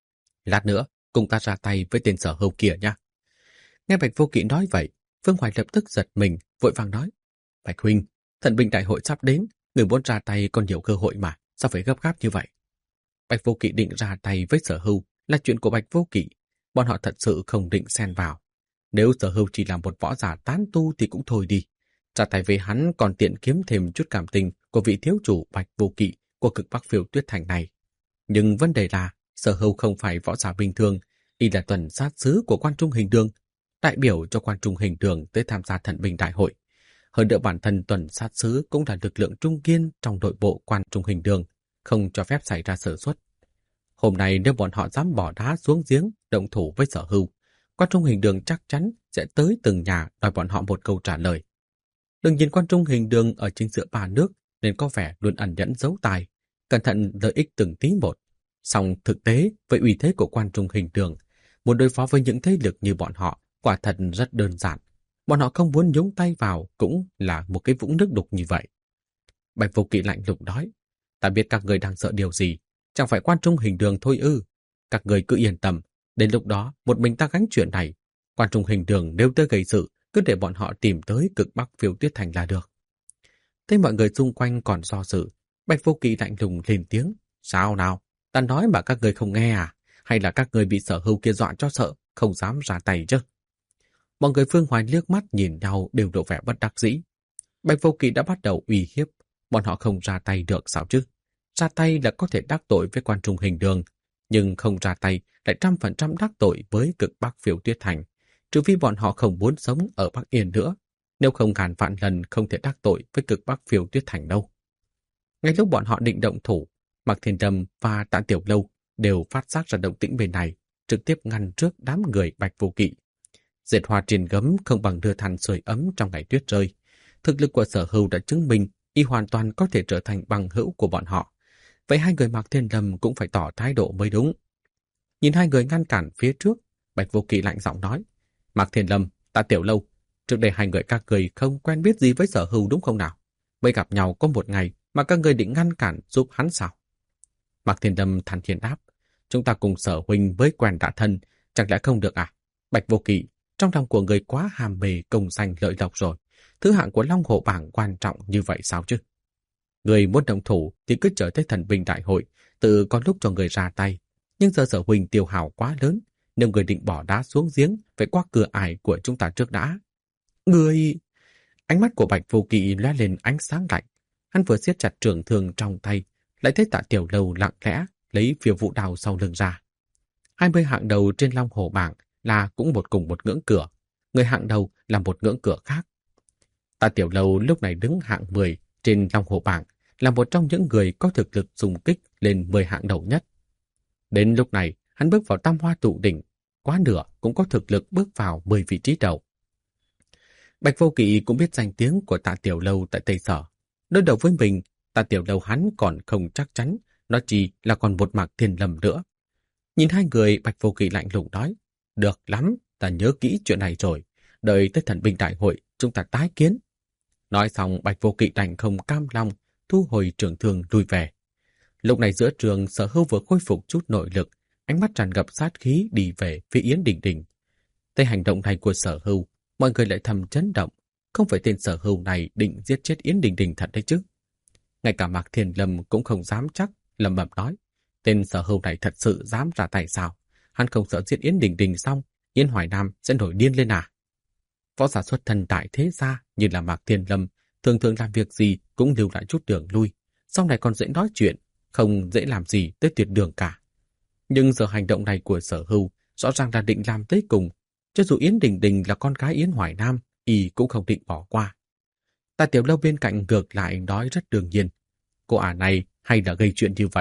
Lát nữa, cùng ta ra tay với tên Sở Hưu kia nha. Nghe Bạch Vô Kỵ nói vậy, Phương Hoài lập tức giật mình, vội vàng nói. Bạch huynh, thần binh đại hội sắp đến, người muốn ra tay còn nhiều cơ hội mà, sao phải gấp gáp như vậy? Bạch Vô Kỵ định ra tay với Sở Hưu là chuyện của Bạch Vô Kỵ, bọn họ thật sự không định xen vào. Nếu Sở Hưu chỉ là một võ giả tán tu thì cũng thôi đi. Ra tay với hắn còn tiện kiếm thêm chút cảm tình của vị thiếu chủ Bạch Vô Kỵ của Cực Bắc Phiêu Tuyết Thành này. Nhưng vấn đề là Sở Hưu không phải võ giả bình thường, y là tuần sát sứ của Quan Trung Hình Đường, đại biểu cho Quan Trung Hình Đường tới tham gia thần binh đại hội. Hơn nữa bản thân tuần sát sứ cũng là lực lượng trung kiên trong nội bộ Quan Trung Hình Đường, không cho phép xảy ra sơ suất. Hôm nay nếu bọn họ dám bỏ đá xuống giếng, động thủ với Sở Hưu, Quan Trung Hình Đường chắc chắn sẽ tới từng nhà đòi bọn họ một câu trả lời. Đừng nhìn Quan Trung Hình Đường ở chính giữa ba nước nên có vẻ luôn ẩn nhẫn giấu tài, cẩn thận lợi ích từng tí một. Song thực tế với uy thế của Quan Trung Hình Đường, muốn đối phó với những thế lực như bọn họ quả thật rất đơn giản. Bọn họ không muốn nhúng tay vào cũng là một cái vũng nước đục như vậy. Bạch Vô Kỵ lạnh lùng nói, ta biết các người đang sợ điều gì, chẳng phải Quan Trung Hình Đường thôi ư. Các người cứ yên tâm, đến lúc đó một mình ta gánh chuyện này. Quan Trung Hình Đường nếu tới gây sự, cứ để bọn họ tìm tới Cực Bắc Phiêu Tuyết Thành là được. Thấy mọi người xung quanh còn do dự, Bạch Vô Kỵ lạnh lùng lên tiếng, sao nào, ta nói mà các người không nghe à? Hay là các người bị Sở Hưu kia dọa cho sợ, không dám ra tay chứ? Mọi người Phương Hoài liếc mắt nhìn nhau đều lộ vẻ bất đắc dĩ. Bạch Vô Kỵ đã bắt đầu uy hiếp, bọn họ không ra tay được sao chứ? Ra tay là có thể đắc tội với Quan Trung Hình Đường, nhưng không ra tay lại 100% đắc tội với Cực Bắc Phiêu Tuyết Thành, trừ phi bọn họ không muốn sống ở Bắc Yên nữa, nếu không ngàn vạn lần không thể đắc tội với Cực Bắc Phiêu Tuyết Thành đâu. Ngay lúc bọn họ định động thủ, Mạc Thiên Đâm và Tạ Tiểu Lâu đều phát giác ra động tĩnh bên này, trực tiếp ngăn trước đám người Bạch Vô Kỵ. Dệt hoa trên gấm không bằng đưa than sưởi ấm trong ngày tuyết rơi. Thực lực của Sở Hưu đã chứng minh y hoàn toàn có thể trở thành bằng hữu của bọn họ. Vậy hai người Mạc Thiên Lâm cũng phải tỏ thái độ mới đúng. Nhìn hai người ngăn cản phía trước, Bạch Vô Kỵ lạnh giọng nói, Mạc Thiên Lâm, Tạ Tiểu Lâu, trước đây hai người các người không quen biết gì với Sở Hưu đúng không nào? Mới gặp nhau có một ngày mà các người định ngăn cản giúp hắn sao? Mạc Thiên Lâm thản nhiên đáp, chúng ta cùng Sở huynh với quen đã thân, chẳng lẽ không được à? Bạch Vô Kỵ, trong lòng của người quá hàm bề công danh lợi lộc rồi, thứ hạng của Long Hổ bảng quan trọng như vậy sao chứ? Người muốn động thủ thì cứ chờ tới thần binh đại hội, tự có lúc cho người ra tay. Nhưng giờ Sở huynh tiêu hào quá lớn, nếu người định bỏ đá xuống giếng, phải qua cửa ải của chúng ta trước đã. Người... Ánh mắt của Bạch Vô Kỵ lóe lên ánh sáng lạnh. Hắn vừa siết chặt trường thương trong tay, lại thấy Tạ Tiểu Lâu lặng lẽ lấy phiêu vụ đào sau lưng ra. 20 hạng đầu trên Long Hổ bảng là cũng cùng một ngưỡng cửa, người hạng đầu là một ngưỡng cửa khác. Tạ Tiểu Lâu lúc này đứng hạng 10 trên Long Hổ bảng, là một trong những người có thực lực xung kích lên 10 hạng đầu nhất. Đến lúc này, hắn bước vào Tam Hoa Tụ Đỉnh, quá nửa cũng có thực lực bước vào 10 vị trí đầu. Bạch Vô Kỵ cũng biết danh tiếng của Tạ Tiểu Lâu tại Tây Sở. Đối đầu với mình, Tạ Tiểu Lâu hắn còn không chắc chắn, nó chỉ là còn một Mạc Thiên Lâm nữa. Nhìn hai người, Bạch Vô Kỵ lạnh lùng nói, được lắm, ta nhớ kỹ chuyện này rồi, đợi tới thần binh đại hội, chúng ta tái kiến. Nói xong, Bạch Vô Kỵ đành không cam lòng, thu hồi trường thương lui về. Lúc này giữa trường, Sở Hưu vừa khôi phục chút nội lực, ánh mắt tràn ngập sát khí đi về phía Yến Đình Đình. Thấy hành động này của Sở Hưu, mọi người lại thầm chấn động, không phải tên Sở Hưu này định giết chết Yến Đình Đình thật đấy chứ. Ngay cả Mạc Thiên Lâm cũng không dám chắc, lẩm bẩm nói, tên Sở Hưu này thật sự dám ra tay sao? Hắn không sợ giết Yến Đình Đình xong, Yến Hoài Nam sẽ nổi điên lên à? Võ giả xuất thân tại thế gia như là Mạc Thiên Lâm, thường thường làm việc gì cũng lưu lại chút đường lui, sau này còn dễ nói chuyện, không dễ làm gì tới tuyệt đường cả. Nhưng giờ hành động này của Sở Hưu rõ ràng là định làm tới cùng, cho dù Yến Đình Đình là con gái Yến Hoài Nam, y cũng không định bỏ qua. Tạ Tiểu Lâu bên cạnh ngược lại nói rất đương nhiên, cô ả này hay là gây chuyện như vậy,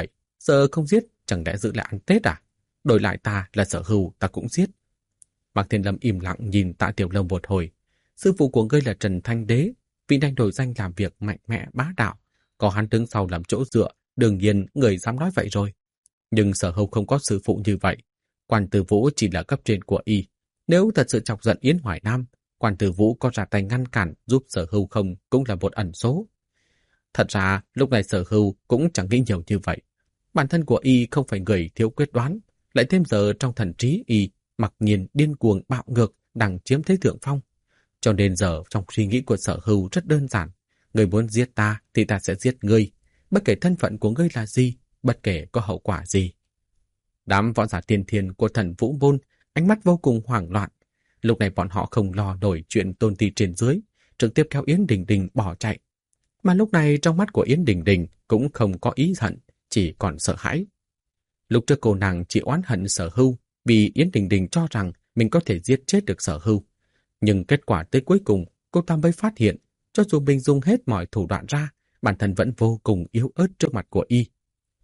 Sợ không giết, chẳng lẽ giữ lại ăn Tết à? Đổi lại ta là Sở Hưu, ta cũng giết. Mạc Thiên Lâm im lặng nhìn Tạ Tiểu Lâm một hồi. Sư phụ của ngươi là Trần Thanh Đế, vị đang đổi danh làm việc mạnh mẽ bá đạo. Có hắn đứng sau làm chỗ dựa, đương nhiên người dám nói vậy rồi. Nhưng Sở Hưu không có sư phụ như vậy. Quan Tử Vũ chỉ là cấp trên của y. Nếu thật sự chọc giận Yến Hoài Nam, Quan Tử Vũ có ra tay ngăn cản giúp Sở Hưu không cũng là một ẩn số. Thật ra, lúc này Sở Hưu cũng chẳng nghĩ nhiều như vậy. Bản thân của y không phải người thiếu quyết đoán, lại thêm giờ trong thần trí y mặc nhiên điên cuồng bạo ngược đang chiếm thế thượng phong. Cho nên giờ trong suy nghĩ của Sở Hưu rất đơn giản. Người muốn giết ta thì ta sẽ giết ngươi, bất kể thân phận của ngươi là gì, bất kể có hậu quả gì. Đám võ giả tiên thiên của Thần Vũ Môn ánh mắt vô cùng hoảng loạn. Lúc này bọn họ không lo nổi chuyện tôn ti trên dưới, trực tiếp kéo Yến Đình Đình bỏ chạy. Mà lúc này trong mắt của Yến Đình Đình cũng không có ý hận, chỉ còn sợ hãi. Lúc trước cô nàng chỉ oán hận Sở Hưu vì Yến Đình Đình cho rằng mình có thể giết chết được Sở Hưu. Nhưng kết quả tới cuối cùng, cô ta mới phát hiện, cho dù mình dùng hết mọi thủ đoạn ra, bản thân vẫn vô cùng yếu ớt trước mặt của y.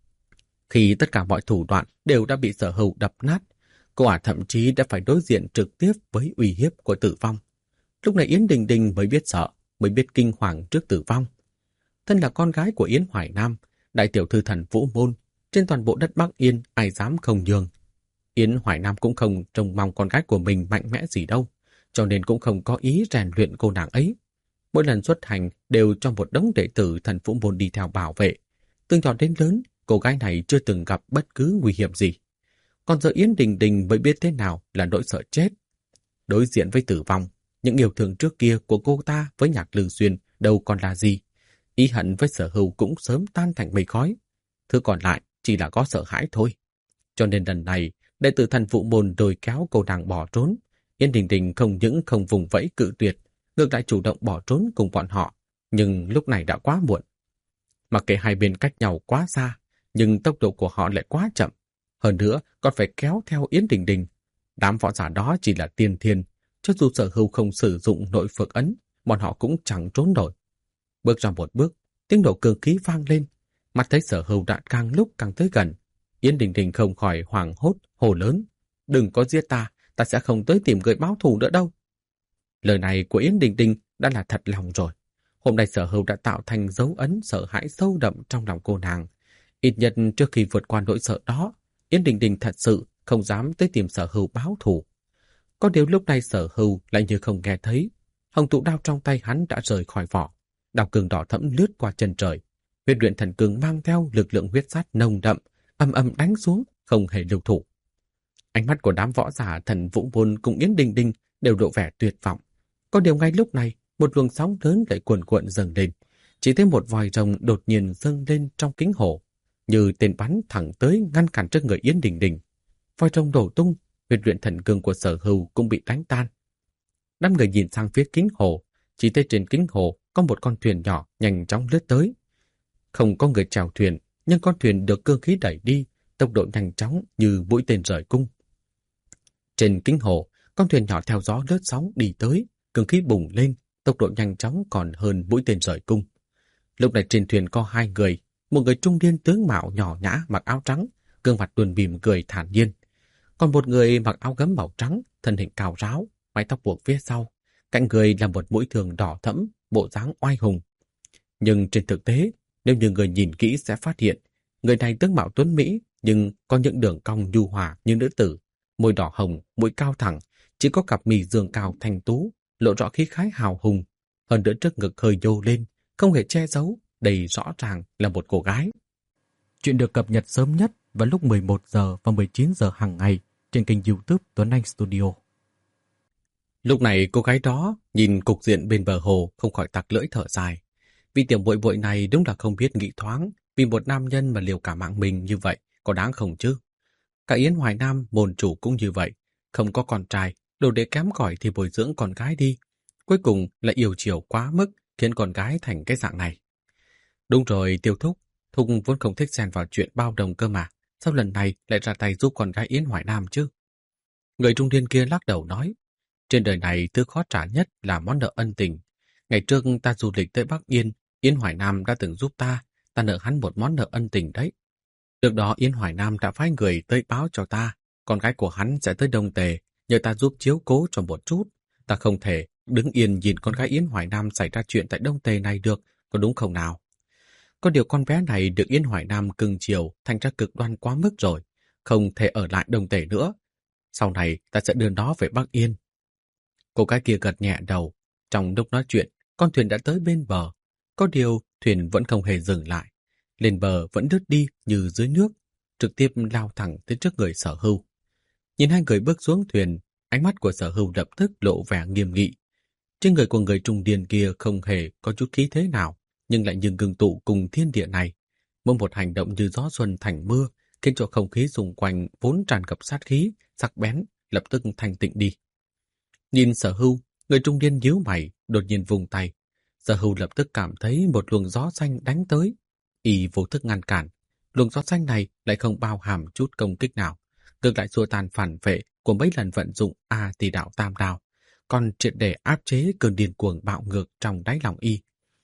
Khi tất cả mọi thủ đoạn đều đã bị Sở Hưu đập nát, cô ả thậm chí đã phải đối diện trực tiếp với uy hiếp của tử vong. Lúc này Yến Đình Đình mới biết sợ, mới biết kinh hoàng trước tử vong. Thân là con gái của Yến Hoài Nam, đại tiểu thư Thần Vũ Môn, trên toàn bộ đất Bắc Yên ai dám không nhường. Yến Hoài Nam cũng không trông mong con gái của mình mạnh mẽ gì đâu, cho nên cũng không có ý rèn luyện cô nàng ấy. Mỗi lần xuất hành đều cho một đống đệ tử Thần Vũ Môn đi theo bảo vệ. Từ nhỏ đến lớn, cô gái này chưa từng gặp bất cứ nguy hiểm gì. Còn giờ Yến Đình Đình mới biết thế nào là nỗi sợ chết. Đối diện với tử vong, những yêu thương trước kia của cô ta với Nhạc Lư Xuyên đâu còn là gì. Ý hận với Sở Hưu cũng sớm tan thành mây khói. Thứ còn lại chỉ là có sợ hãi thôi. Cho nên lần này, đệ tử Thần Vũ Môn đôi kéo cô nàng bỏ trốn. Yến Đình Đình không những không vùng vẫy cự tuyệt, ngược lại chủ động bỏ trốn cùng bọn họ. Nhưng lúc này đã quá muộn. Mặc kệ hai bên cách nhau quá xa, nhưng tốc độ của họ lại quá chậm. Hơn nữa, còn phải kéo theo Yến Đình Đình. Đám võ giả đó chỉ là tiên thiên. Cho dù Sở Hưu không sử dụng nội phược ấn, bọn họ cũng chẳng trốn nổi. Bước ra một bước, tiếng nổ cơ khí vang lên. Mắt thấy Sở Hưu đã càng lúc càng tới gần. Yến Đình Đình không khỏi hoảng hốt, hô lớn. Đừng có giết ta, ta sẽ không tới tìm người báo thù nữa đâu. Lời này của Yến Đình Đình đã là thật lòng rồi. Hôm nay Sở Hưu đã tạo thành dấu ấn sợ hãi sâu đậm trong lòng cô nàng. Ít nhất trước khi vượt qua nỗi sợ đó, Yến Đình Đình thật sự không dám tới tìm Sở Hưu báo thù. Có điều lúc này Sở Hưu lại như không nghe thấy. Hồng tụ đao trong tay hắn đã rời khỏi vỏ. Đao cương đỏ thẫm lướt qua chân trời. Huyết luyện thần cương mang theo lực lượng huyết sát nồng đậm, ầm ầm đánh xuống, không hề lưu thủ. Ánh mắt của đám võ giả Thần Vũ Môn cùng Yến Đình Đình đều lộ vẻ tuyệt vọng. Có điều ngay lúc này, một luồng sóng lớn lại cuồn cuộn dâng lên. Chỉ thấy một vòi rồng đột nhiên dâng lên trong kính hồ, như tên bắn thẳng tới ngăn cản trước người Yến Đình Đình. Vòi rồng đổ tung, huyết luyện thần cương của Sở Hưu cũng bị đánh tan. Đám người nhìn sang phía kính hồ, chỉ thấy trên kính hồ có một con thuyền nhỏ nhanh chóng lướt tới. Không có người chèo thuyền, nhưng con thuyền được cơ khí đẩy đi, tốc độ nhanh chóng như mũi tên rời cung. Trên kính hồ, con thuyền nhỏ theo gió lướt sóng đi tới, cường khí bùng lên, tốc độ nhanh chóng còn hơn mũi tên rời cung. Lúc này trên thuyền có hai người, một người trung niên tướng mạo nhỏ nhã mặc áo trắng, gương mặt tuôn mỉm cười thản nhiên. Còn một người mặc áo gấm màu trắng, thân hình cao ráo, mái tóc buộc phía sau, cạnh người là một mũi thương đỏ thẫm, bộ dáng oai hùng. Nhưng trên thực tế, nếu như người nhìn kỹ sẽ phát hiện, người này tướng mạo tuấn mỹ, nhưng có những đường cong nhu hòa như nữ tử, môi đỏ hồng, mũi cao thẳng, chỉ có cặp mì dương cao thanh tú, lộ rõ khí khái hào hùng, hơn nữa trước ngực hơi nhô lên, không hề che giấu, đầy rõ ràng là một cô gái. Chuyện được cập nhật sớm nhất vào lúc 11 giờ và 19 giờ hàng ngày trên kênh YouTube Tuấn Anh Studio. Lúc này cô gái đó nhìn cục diện bên bờ hồ không khỏi tặc lưỡi thở dài. Vì tiểu muội muội này đúng là không biết nghĩ thoáng, vì một nam nhân mà liều cả mạng mình như vậy có đáng không chứ? Cả Yến Hoài Nam môn chủ cũng như vậy, không có con trai, đồ để kém cỏi thì bồi dưỡng con gái đi. Cuối cùng lại yêu chiều quá mức khiến con gái thành cái dạng này. Đúng rồi Tiêu Thúc, Thúc vốn không thích xen vào chuyện bao đồng cơ mà, sao lần này lại ra tay giúp con gái Yến Hoài Nam chứ? Người trung niên kia lắc đầu nói, trên đời này thứ khó trả nhất là món nợ ân tình. Ngày trước ta du lịch tới Bắc Yên, Yến Hoài Nam đã từng giúp ta nợ hắn một món nợ ân tình đấy. Trước đó Yến Hoài Nam đã phái người tới báo cho ta, con gái của hắn sẽ tới Đông Tề, nhờ ta giúp chiếu cố cho một chút. Ta không thể đứng yên nhìn con gái Yến Hoài Nam xảy ra chuyện tại Đông Tề này được, có đúng không nào? Có điều con bé này được Yến Hoài Nam cưng chiều, thành ra cực đoan quá mức rồi, không thể ở lại Đông Tề nữa. Sau này ta sẽ đưa nó về Bắc Yên. Cô gái kia gật nhẹ đầu. Trong lúc nói chuyện, con thuyền đã tới bên bờ. Có điều thuyền vẫn không hề dừng lại. Lên bờ vẫn lướt đi như dưới nước, trực tiếp lao thẳng tới trước người Sở Hưu. Nhìn hai người bước xuống thuyền, ánh mắt của Sở Hưu lập tức lộ vẻ nghiêm nghị. Trên người của người trung niên kia không hề có chút khí thế nào, nhưng lại như ngưng tụ cùng thiên địa này. Mỗi một hành động như gió xuân thành mưa, khiến cho không khí xung quanh vốn tràn ngập sát khí, sắc bén, lập tức thanh tịnh đi. Nhìn Sở Hưu, người trung niên nhíu mày, đột nhiên vùng tay. Sở Hưu lập tức cảm thấy một luồng gió xanh đánh tới. Y vô thức ngăn cản. Luồng gió xanh này lại không bao hàm chút công kích nào, ngược lại xua tan phản vệ của mấy lần vận dụng A Tỳ Đạo Tam Đao, còn triệt để áp chế cơn điên cuồng bạo ngược trong đáy lòng Y.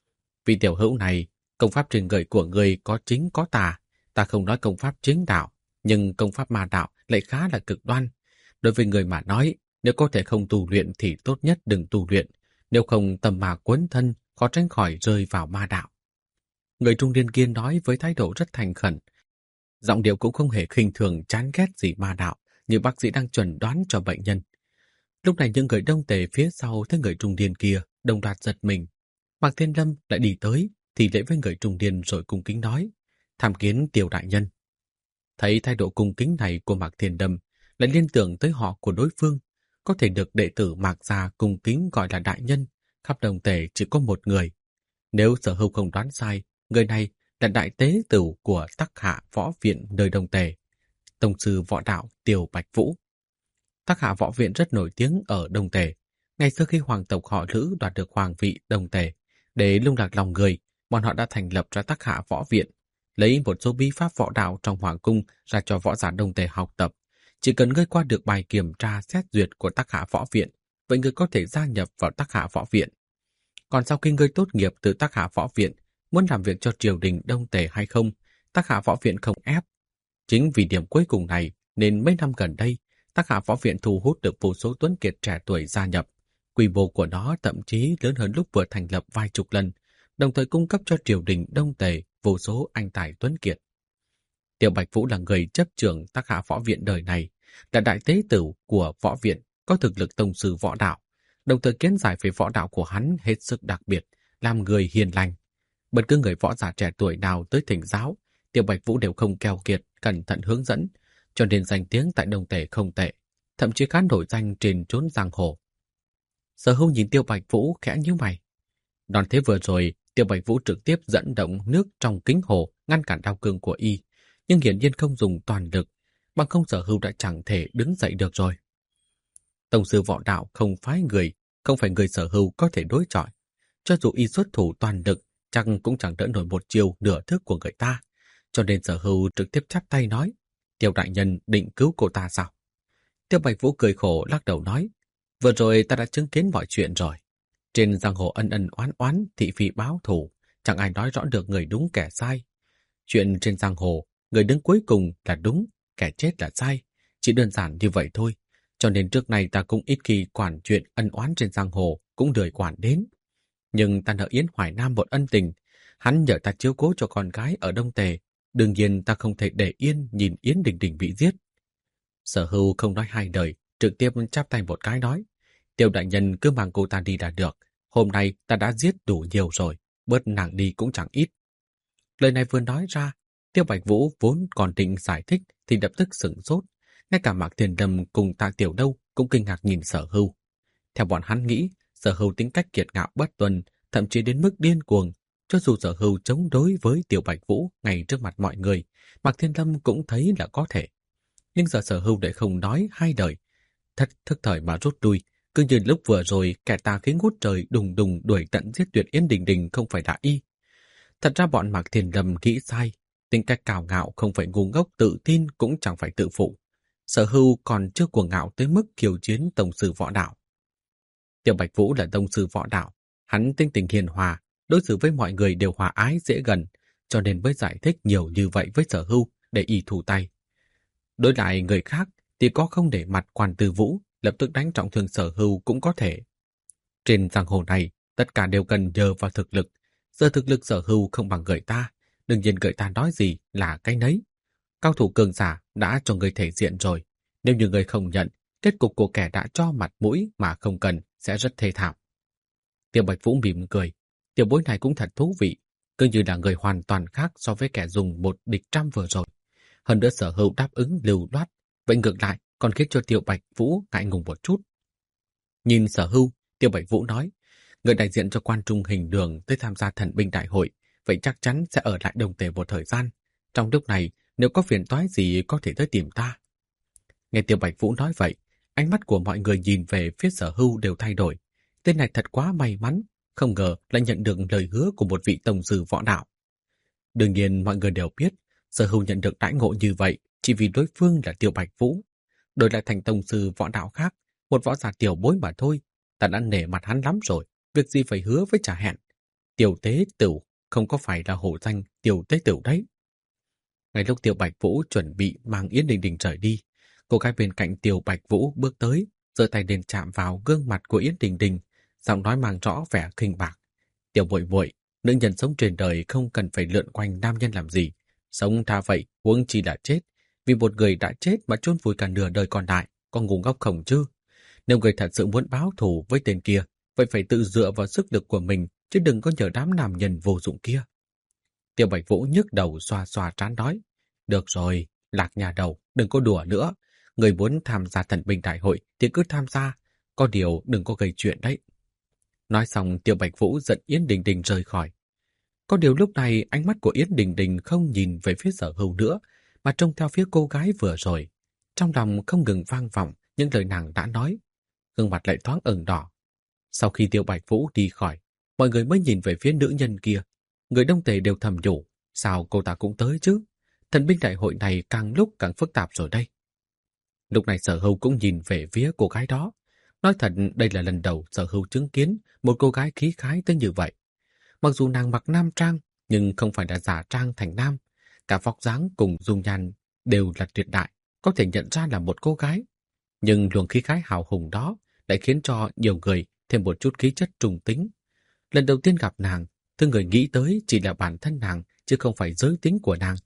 Vị tiểu hữu này, công pháp trên người của người có chính có tà. Ta không nói công pháp chính đạo, nhưng công pháp ma đạo lại khá là cực đoan. Đối với người mà nói, nếu có thể không tu luyện thì tốt nhất đừng tu luyện, nếu không tầm ma quấn thân, khó tránh khỏi rơi vào ma đạo. Người trung niên kia nói với thái độ rất thành khẩn. Giọng điệu cũng không hề khinh thường chán ghét gì ma đạo, như bác sĩ đang chuẩn đoán cho bệnh nhân. Lúc này những người Đông Tề phía sau thấy người trung niên kia, đồng loạt giật mình. Mạc Thiên Lâm lại đi tới, thì lễ với người trung niên rồi cung kính nói, tham kiến Tiêu đại nhân. Thấy thái độ cung kính này của Mạc Thiên Lâm, lại liên tưởng tới họ của đối phương, có thể được đệ tử Mạc gia cung kính gọi là đại nhân, khắp Đông Tề chỉ có một người. Nếu Sở Hưu không đoán sai, người này là đại tế tử của Tắc Hạ Võ Viện nơi Đông Tề, tông sư võ đạo Tiêu Bạch Vũ. Tắc Hạ Võ Viện rất nổi tiếng ở Đông Tề. Ngày xưa khi hoàng tộc họ Lữ đoạt được hoàng vị Đông Tề, để lung lạc lòng người, bọn họ đã thành lập ra Tắc Hạ Võ Viện, lấy một số bí pháp võ đạo trong hoàng cung ra cho võ giả Đông Tề học tập. Chỉ cần ngươi qua được bài kiểm tra xét duyệt của Tắc Hạ Võ Viện, vậy ngươi có thể gia nhập vào Tắc Hạ Võ Viện. Còn sau khi ngươi tốt nghiệp từ Tắc Hạ Võ Viện, muốn làm việc cho triều đình Đông Tề hay không, Tắc Hạ Võ Viện không ép. Chính vì điểm cuối cùng này nên mấy năm gần đây, Tắc Hạ Võ Viện thu hút được vô số tuấn kiệt trẻ tuổi gia nhập. Quy mô của nó thậm chí lớn hơn lúc vừa thành lập vài chục lần, đồng thời cung cấp cho triều đình Đông Tề vô số anh tài tuấn kiệt. Tiêu Bạch Vũ là người chấp trưởng Tắc Hạ Võ Viện đời này, là đại tế tử của võ viện, có thực lực tông sư võ đạo, đồng thời kiến giải về võ đạo của hắn hết sức đặc biệt, làm người hiền lành. Bất cứ người võ giả trẻ tuổi nào tới thỉnh giáo, Tiêu Bạch Vũ đều không keo kiệt, cẩn thận hướng dẫn, cho nên danh tiếng tại Đông Tề không tệ, thậm chí khá nổi danh trên chốn giang hồ. Sở Hưu nhìn Tiêu Bạch Vũ khẽ nhíu mày. Đòn thế vừa rồi, Tiêu Bạch Vũ trực tiếp dẫn động nước trong kính hồ ngăn cản đao cương của y, nhưng hiển nhiên không dùng toàn lực, bằng không Sở Hưu đã chẳng thể đứng dậy được rồi. Tông sư võ đạo không phải người Sở Hưu có thể đối chọi. Cho dù y xuất thủ toàn lực, chắc cũng chẳng đỡ nổi một chiều nửa thức của người ta. Cho nên Sở Hưu trực tiếp chắp tay nói, Tiêu đại nhân định cứu cô ta sao? Tiêu Bạch Vũ cười khổ lắc đầu nói, vừa rồi ta đã chứng kiến mọi chuyện rồi. Trên giang hồ ân ân oán oán, thị phi báo thù, chẳng ai nói rõ được người đúng kẻ sai. Chuyện trên giang hồ, người đứng cuối cùng là đúng, kẻ chết là sai. Chỉ đơn giản như vậy thôi. Cho nên trước này ta cũng ít khi quản chuyện ân oán trên giang hồ, cũng lười quản đến. Nhưng ta nợ Yến Hoài Nam một ân tình, hắn nhờ ta chiếu cố cho con gái ở Đông Tề, đương nhiên ta không thể để yên nhìn Yến Đình Đình bị giết. Sở Hưu không nói hai lời, trực tiếp chắp tay một cái nói, Tiêu đại nhân cứ mang cô ta đi là được, hôm nay ta đã giết đủ nhiều rồi, bớt nàng đi cũng chẳng ít. Lời này vừa nói ra, Tiêu Bạch Vũ vốn còn định giải thích thì lập tức sửng sốt, ngay cả Mạc Thiên Lâm cùng Tạ Tiểu Đâu cũng kinh ngạc nhìn Sở Hưu. Theo bọn hắn nghĩ, Sở Hưu tính cách kiệt ngạo bất tuân, thậm chí đến mức điên cuồng. Cho dù Sở Hưu chống đối với Tiêu Bạch Vũ ngay trước mặt mọi người, Mạc Thiên Lâm cũng thấy là có thể. Nhưng giờ Sở Hưu lại không nói hai lời, thật thức thời mà rút lui, cứ như lúc vừa rồi kẻ tà khí ngút trời đùng đùng đuổi tận giết tuyệt Yến Đình Đình không phải là y. Thật ra bọn Mạc Thiên Lâm nghĩ sai, tính cách cao ngạo không phải ngu ngốc, tự tin cũng chẳng phải tự phụ. Sở Hưu còn chưa cuồng ngạo tới mức khiêu chiến tông sư võ đạo. Tiêu Bạch Vũ là tông sư võ đạo, hắn tính tình hiền hòa, đối xử với mọi người đều hòa ái dễ gần, cho nên mới giải thích nhiều như vậy với Sở Hưu, để y thủ tay. Đối lại người khác thì có không để mặt Quan Tư Vũ lập tức đánh trọng thương Sở Hưu cũng có thể. Trên giang hồ này, tất cả đều cần nhờ vào thực lực. Giờ thực lực Sở Hưu không bằng người ta, đương nhiên người ta nói gì là cái nấy. Cao thủ cường giả đã cho người thể diện rồi. Nếu như người không nhận, kết cục của kẻ đã cho mặt mũi mà không cần sẽ rất thê thảm. Tiêu Bạch Vũ mỉm cười. Tiểu bối này cũng thật thú vị, cứ như là người hoàn toàn khác so với kẻ dùng 1 địch 100 vừa rồi. Hơn nữa Sở Hưu đáp ứng lưu loát, vậy ngược lại còn khiến cho Tiêu Bạch Vũ ngại ngùng một chút. Nhìn Sở Hưu, Tiêu Bạch Vũ nói, người đại diện cho Quan Trung Hình Đường tới tham gia thần binh đại hội, vậy chắc chắn sẽ ở lại Đông Tề một thời gian. Trong lúc này, nếu có phiền toái gì có thể tới tìm ta. Nghe Tiêu Bạch Vũ nói vậy, ánh mắt của mọi người nhìn về phía Sở Hưu đều thay đổi. Tên này thật quá may mắn, không ngờ lại nhận được lời hứa của một vị tổng sư võ đạo. Đương nhiên mọi người đều biết, Sở Hưu nhận được đãi ngộ như vậy chỉ vì đối phương là Tiêu Bạch Vũ. Đổi lại thành tổng sư võ đạo khác, một võ giả tiểu bối mà thôi, ta đã nể mặt hắn lắm rồi, việc gì phải hứa với trả hẹn. Tiểu Tế Tửu không có phải là hổ danh Tiểu Tế Tửu đấy. Ngay lúc Tiêu Bạch Vũ chuẩn bị mang Yến Đình Đình rời đi, cô gái bên cạnh Tiêu Bạch Vũ bước tới, giơ tay lên chạm vào gương mặt của Yến Đình Đình, giọng nói mang rõ vẻ khinh bạc. Tiểu muội muội, nữ nhân sống trên đời không cần phải lượn quanh nam nhân làm gì. Sống tha vậy, huống chi là chết. Vì một người đã chết mà chôn vùi cả nửa đời còn lại, có ngu ngốc không chứ? Nếu người thật sự muốn báo thù với tên kia, vậy phải tự dựa vào sức lực của mình, chứ đừng có nhờ đám nam nhân vô dụng kia. Tiêu Bạch Vũ nhức đầu xoa xoa trán nói. Được rồi, Lạc nhà đầu, đừng có đùa nữa. Người muốn tham gia thần binh đại hội thì cứ tham gia, có điều đừng có gây chuyện đấy. Nói xong Tiêu Bạch Vũ dẫn Yến Đình Đình rời khỏi. Có điều lúc này ánh mắt của Yến Đình Đình không nhìn về phía Sở Hưu nữa, mà trông theo phía cô gái vừa rồi. Trong lòng không ngừng vang vọng những lời nàng đã nói. Gương mặt lại thoáng ửng đỏ. Sau khi Tiêu Bạch Vũ đi khỏi, mọi người mới nhìn về phía nữ nhân kia. Người Đông Tề đều thầm nhủ, sao cô ta cũng tới chứ? Thần binh đại hội này càng lúc càng phức tạp rồi đây. Lúc này Sở Hưu cũng nhìn về phía cô gái đó. Nói thật, đây là lần đầu Sở Hưu chứng kiến một cô gái khí khái tới như vậy. Mặc dù nàng mặc nam trang, nhưng không phải là giả trang thành nam. Cả vóc dáng cùng dung nhan đều là tuyệt đại, có thể nhận ra là một cô gái. Nhưng luồng khí khái hào hùng đó lại khiến cho nhiều người thêm một chút khí chất trùng tính. Lần đầu tiên gặp nàng, thứ người nghĩ tới chỉ là bản thân nàng, chứ không phải giới tính của nàng.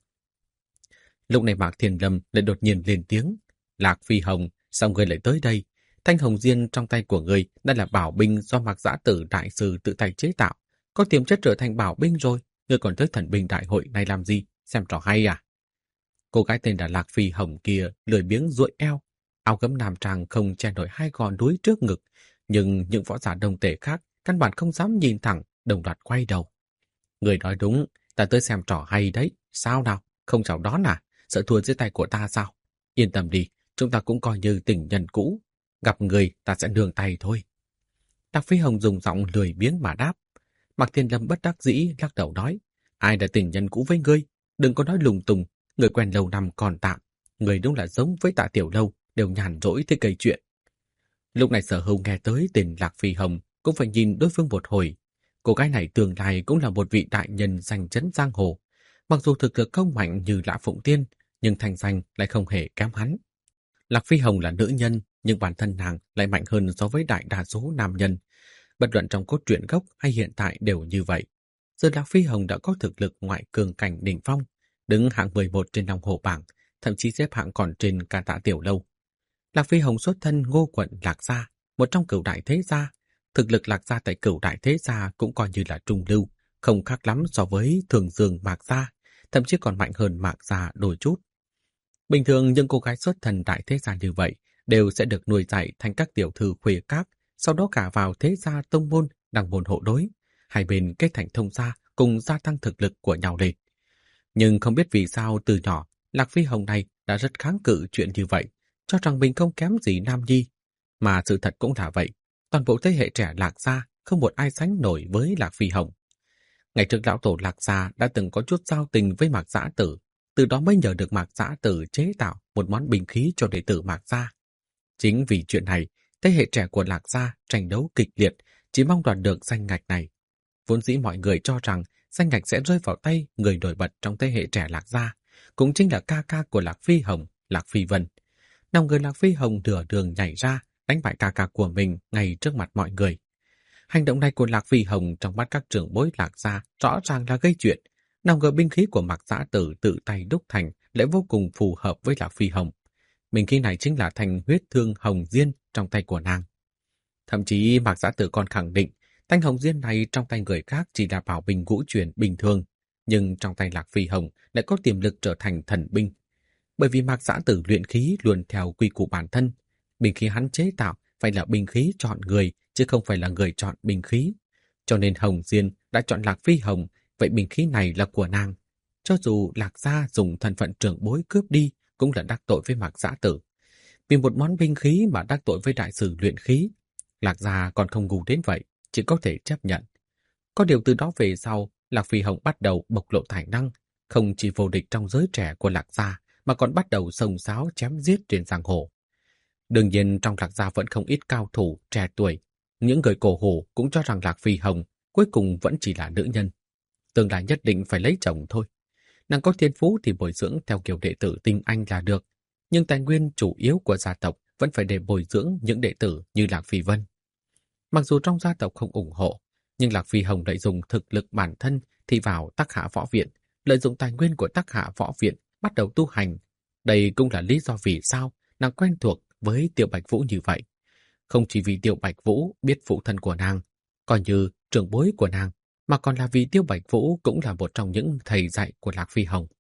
Lúc này Mạc Thiên Lâm lại đột nhiên lên tiếng. Lạc Phi Hồng, sao người lại tới đây? Thanh hồng diên trong tay của người đã là bảo binh do Mạc Giã Tử đại sư tự tay chế tạo. Có tiềm chất trở thành bảo binh rồi, người còn tới thần binh đại hội này làm gì? Xem trò hay à? Cô gái tên là Lạc Phi Hồng kia lười biếng duỗi eo, áo gấm nam trang không che nổi 2 gò núi trước ngực, nhưng những võ giả Đông Tề khác căn bản không dám nhìn thẳng, đồng loạt quay đầu. Người nói đúng, ta tới xem trò hay đấy, sao nào? Không chào đón à? Sợ thua dưới tay của ta sao? Yên tâm đi, chúng ta cũng coi như tình nhân cũ. Gặp người ta sẽ nương tay thôi. Lạc Phi Hồng dùng giọng lười biếng mà đáp. Mạc Thiên Lâm bất đắc dĩ lắc đầu nói. Ai là tình nhân cũ với ngươi? Đừng có nói lung tung, người quen lâu năm còn tạm. Người đúng là giống với Tạ Tiểu Lâu, đều nhàn rỗi thế cây chuyện. Lúc này Sở Hưu nghe tới tên Lạc Phi Hồng cũng phải nhìn đối phương một hồi. Cô gái này tương lai cũng là một vị đại nhân danh chấn giang hồ. Mặc dù thực lực không mạnh như Lã Phụng Tiên, nhưng thành danh lại không hề kém hắn. Lạc Phi Hồng là nữ nhân, nhưng bản thân nàng lại mạnh hơn so với đại đa số nam nhân. Bất luận trong cốt truyện gốc hay hiện tại đều như vậy. Giờ Lạc Phi Hồng đã có thực lực ngoại cường cảnh đỉnh phong, đứng hạng 11 trên Long Hồ bảng, thậm chí xếp hạng còn trên cả Tạ Tiểu Lâu. Lạc Phi Hồng xuất thân Ngô quận Lạc Gia, một trong cửu đại thế gia. Thực lực Lạc Gia tại cửu đại thế gia cũng coi như là trung lưu, không khác lắm so với Thường Dương Mạc Gia, thậm chí còn mạnh hơn Mạc Gia đôi chút. Bình thường những cô gái xuất thân đại thế gia như vậy đều sẽ được nuôi dạy thành các tiểu thư khuê các, sau đó cả vào thế gia tông môn, đăng môn hộ đối. Hai bên kết thành thông gia cùng gia tăng thực lực của nhau lên. Nhưng không biết vì sao từ nhỏ, Lạc Phi Hồng này đã rất kháng cự chuyện như vậy, cho rằng mình không kém gì Nam Nhi. Mà sự thật cũng là vậy, toàn bộ thế hệ trẻ Lạc Gia không một ai sánh nổi với Lạc Phi Hồng. Ngày trước lão tổ Lạc Gia đã từng có chút giao tình với Mạc Giã Tử, từ đó mới nhờ được Mạc Giã Tử chế tạo một món binh khí cho đệ tử Mạc Gia. Chính vì chuyện này, thế hệ trẻ của Lạc Gia tranh đấu kịch liệt, chỉ mong đoạt được danh ngạch này. Vốn dĩ mọi người cho rằng danh ngạch sẽ rơi vào tay người nổi bật trong thế hệ trẻ Lạc Gia, cũng chính là ca ca của Lạc Phi Hồng, Lạc Phi Vân. 5 người Lạc Phi Hồng nửa đường nhảy ra, đánh bại ca ca của mình ngay trước mặt mọi người. Hành động này của Lạc Phi Hồng trong mắt các trưởng bối Lạc gia rõ ràng là gây chuyện. 5 người binh khí của Mạc Dã Tử tự tay đúc thành lại vô cùng phù hợp với Lạc Phi Hồng. Binh khí này chính là thanh huyết thương hồng diên trong tay của nàng. Thậm chí Mạc Dã Tử còn khẳng định thanh hồng diên này trong tay người khác chỉ là bảo binh ngũ chuyển bình thường, nhưng trong tay Lạc Phi Hồng lại có tiềm lực trở thành thần binh. Bởi vì Mạc Dã Tử luyện khí luôn theo quy củ bản thân, binh khí hắn chế tạo phải là binh khí chọn người chứ không phải là người chọn binh khí. Cho nên Hồng Diên đã chọn Lạc Phi Hồng, vậy binh khí này là của nàng. Cho dù Lạc gia dùng thân phận trưởng bối cướp đi cũng là đắc tội với Mạc Dã Tử. Vì một món binh khí mà đắc tội với đại sử luyện khí, Lạc gia còn không ngu đến vậy, chỉ có thể chấp nhận. Có điều từ đó về sau, Lạc Phi Hồng bắt đầu bộc lộ tài năng, không chỉ vô địch trong giới trẻ của Lạc gia mà còn bắt đầu xông xáo chém giết trên giang hồ. Đương nhiên trong Lạc gia vẫn không ít cao thủ trẻ tuổi, những người cổ hủ cũng cho rằng Lạc Phi Hồng cuối cùng vẫn chỉ là nữ nhân. Tương lai nhất định phải lấy chồng thôi. Nàng có thiên phú thì bồi dưỡng theo kiểu đệ tử tinh anh là được, nhưng tài nguyên chủ yếu của gia tộc vẫn phải để bồi dưỡng những đệ tử như Lạc Phi Vân. Mặc dù trong gia tộc không ủng hộ, nhưng Lạc Phi Hồng lợi dụng thực lực bản thân thì vào Tắc Hạ Võ Viện, lợi dụng tài nguyên của Tắc Hạ Võ Viện bắt đầu tu hành. Đây cũng là lý do vì sao nàng quen thuộc với Tiêu Bạch Vũ như vậy. Không chỉ vì Tiêu Bạch Vũ biết phụ thân của nàng, coi như trưởng bối của nàng, mà còn là vì Tiêu Bạch Vũ cũng là một trong những thầy dạy của Lạc Phi Hồng.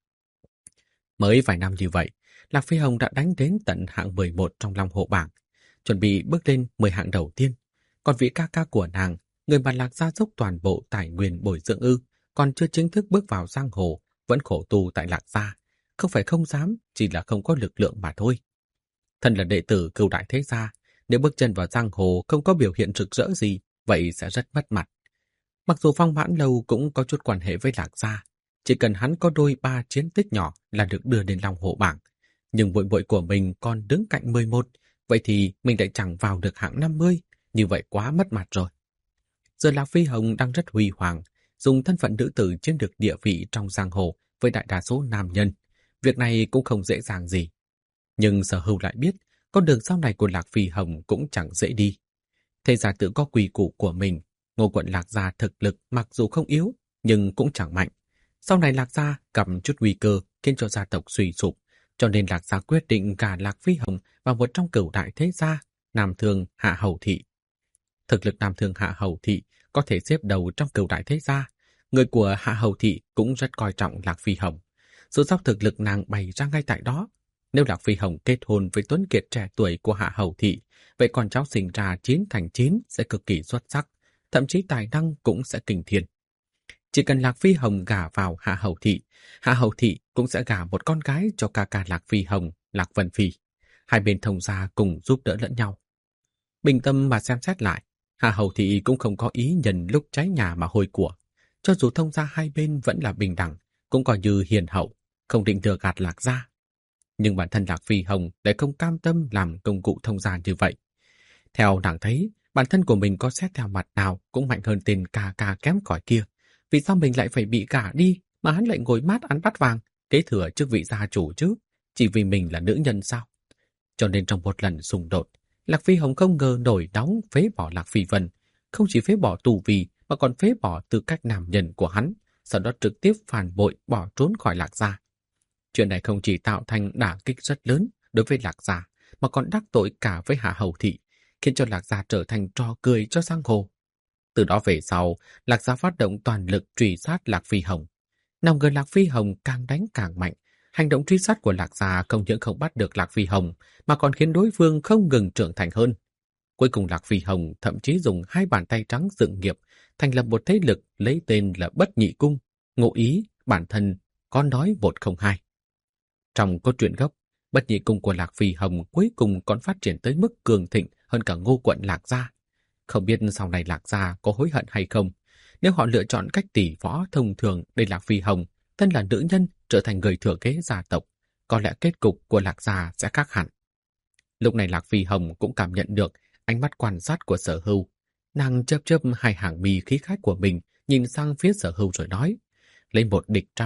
Mới vài năm như vậy, Lạc Phi Hồng đã đánh đến tận hạng 11 trong Long Hổ bảng, chuẩn bị bước lên 10 hạng đầu tiên. Còn vị ca ca của nàng, người mà Lạc gia dốc toàn bộ tài nguyên bồi dưỡng còn chưa chính thức bước vào giang hồ, vẫn khổ tu tại Lạc gia. Không phải không dám, chỉ là không có lực lượng mà thôi. Thân là đệ tử Cửu Đại Thế Gia, nếu bước chân vào giang hồ không có biểu hiện rực rỡ gì, vậy sẽ rất mất mặt. Mặc dù Phong Mãn Lâu cũng có chút quan hệ với Lạc gia, chỉ cần hắn có đôi 3 chiến tích nhỏ là được đưa đến Long Hổ bảng. Nhưng muội muội của mình còn đứng cạnh 11, vậy thì mình lại chẳng vào được hạng 50, như vậy quá mất mặt rồi. Giờ Lạc Phi Hồng đang rất huy hoàng, dùng thân phận nữ tử chiếm được địa vị trong giang hồ với đại đa số nam nhân. Việc này cũng không dễ dàng gì. Nhưng Sở Hưu lại biết, con đường sau này của Lạc Phi Hồng cũng chẳng dễ đi. Thế gia tự có quy củ của mình, Ngô quận Lạc gia thực lực mặc dù không yếu, nhưng cũng chẳng mạnh. Sau này Lạc gia gặp chút nguy cơ khiến cho gia tộc suy sụp, cho nên Lạc gia quyết định gả Lạc Phi Hồng vào một trong Cửu Đại Thế Gia, Nam Thương Hạ Hầu Thị. Thực lực Nam Thương Hạ Hầu Thị có thể xếp đầu trong Cửu Đại Thế Gia. Người của Hạ Hầu Thị cũng rất coi trọng Lạc Phi Hồng. Dù sao thực lực nàng bày ra ngay tại đó. Nếu Lạc Phi Hồng kết hôn với tuấn kiệt trẻ tuổi của Hạ Hầu Thị, vậy con cháu sinh ra 9 thành 9 sẽ cực kỳ xuất sắc, thậm chí tài năng cũng sẽ kinh thiên. Chỉ cần Lạc Phi Hồng gả vào Hạ Hầu Thị cũng sẽ gả một con gái cho ca ca Lạc Phi Hồng, Lạc Vân Phi. Hai bên thông gia cùng giúp đỡ lẫn nhau. Bình tâm mà xem xét lại, Hạ Hầu Thị cũng không có ý nhân lúc cháy nhà mà hôi của. Cho dù thông gia hai bên vẫn là bình đẳng, cũng coi như hiền hậu, không định thừa gạt Lạc gia. Nhưng bản thân Lạc Phi Hồng lại không cam tâm làm công cụ thông gia như vậy. Theo nàng thấy, bản thân của mình có xét theo mặt nào cũng mạnh hơn tên ca ca kém cỏi kia. Vì sao mình lại phải bị gả đi mà hắn lại ngồi mát ăn bát vàng, kế thừa chức vị gia chủ chứ? Chỉ vì mình là nữ nhân sao? Cho nên trong một lần xung đột, Lạc Phi Hồng không ngờ nổi nóng phế bỏ Lạc Phi Vân. Không chỉ phế bỏ tù vì mà còn phế bỏ tư cách nam nhân của hắn, sau đó trực tiếp phản bội bỏ trốn khỏi Lạc gia. Chuyện này không chỉ tạo thành đả kích rất lớn đối với Lạc gia, mà còn đắc tội cả với Hạ Hầu Thị, khiến cho Lạc gia trở thành trò cười cho giang hồ. Từ đó về sau, Lạc gia phát động toàn lực truy sát Lạc Phi Hồng. Năm người Lạc Phi Hồng càng đánh càng mạnh. Hành động truy sát của Lạc gia không những không bắt được Lạc Phi Hồng, mà còn khiến đối phương không ngừng trưởng thành hơn. Cuối cùng Lạc Phi Hồng thậm chí dùng 2 bàn tay trắng dựng nghiệp, thành lập một thế lực lấy tên là Bất Nhị Cung, ngụ ý bản thân con nói 102. Trong cốt truyện gốc, Bất Nhị Cung của Lạc Phi Hồng cuối cùng còn phát triển tới mức cường thịnh hơn cả Ngô quận Lạc gia. Không biết sau này Lạc gia có hối hận hay không, nếu họ lựa chọn cách tỷ võ thông thường để Lạc Phi Hồng, thân là nữ nhân, trở thành người thừa kế gia tộc, có lẽ kết cục của Lạc gia sẽ khác hẳn. Lúc này Lạc Phi Hồng cũng cảm nhận được ánh mắt quan sát của Sở Hưu. Nàng chớp chớp 2 hàng mi khí khái của mình, nhìn sang phía Sở Hưu rồi nói, lấy 1 địch 100,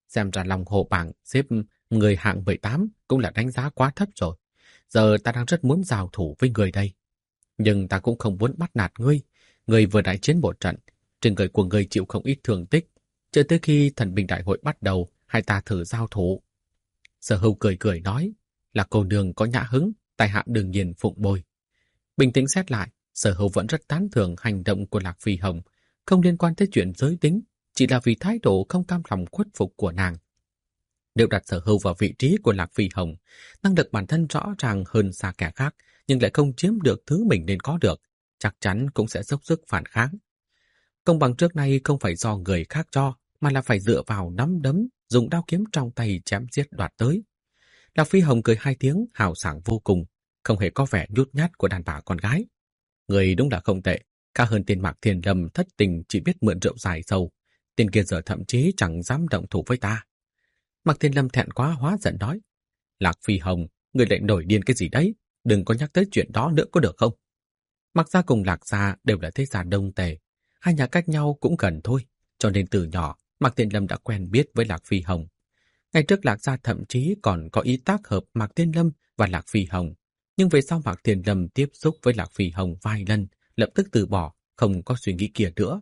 Xem ra lòng hồ bảng xếp người hạng 18 cũng là đánh giá quá thấp rồi. Giờ ta đang rất muốn giao thủ với người đây. Nhưng ta cũng không muốn bắt nạt ngươi. Ngươi vừa đại chiến một trận, trên người của ngươi chịu không ít thương tích. Chờ tới khi thần binh đại hội bắt đầu, hai ta thử giao thủ. Sở Hưu cười cười nói, là cô nương có nhã hứng, tại hạ đương nhiên phụng bồi. Bình tĩnh xét lại, Sở Hưu vẫn rất tán thưởng hành động của Lạc Phi Hồng, không liên quan tới chuyện giới tính, chỉ là vì thái độ không cam lòng khuất phục của nàng. Nếu đặt Sở Hưu vào vị trí của Lạc Phi Hồng, năng lực bản thân rõ ràng hơn xa kẻ khác, nhưng lại không chiếm được thứ mình nên có được, chắc chắn cũng sẽ dốc sức phản kháng. Công bằng trước nay không phải do người khác cho, mà là phải dựa vào nắm đấm, dùng đao kiếm trong tay chém giết đoạt tới. Lạc Phi Hồng cười hai tiếng, hào sảng vô cùng, không hề có vẻ nhút nhát của đàn bà con gái. Người đúng là không tệ, khá hơn tiền Mạc Thiên Lâm thất tình chỉ biết mượn rượu dài sâu. Tiền kia giờ thậm chí chẳng dám động thủ với ta. Mạc Thiên Lâm thẹn quá hóa giận nói, Lạc Phi Hồng, người lại nổi điên cái gì đấy, đừng có nhắc tới chuyện đó nữa có được không? Mạc gia cùng Lạc gia đều là thế gia đông tề, hai nhà cách nhau cũng gần thôi, cho nên từ nhỏ Mạc Thiên Lâm đã quen biết với Lạc Phi Hồng. Ngày trước Lạc gia thậm chí còn có ý tác hợp Mạc Thiên Lâm và Lạc Phi Hồng, nhưng về sau Mạc Thiên Lâm tiếp xúc với Lạc Phi Hồng vài lần, lập tức từ bỏ, không có suy nghĩ kia nữa.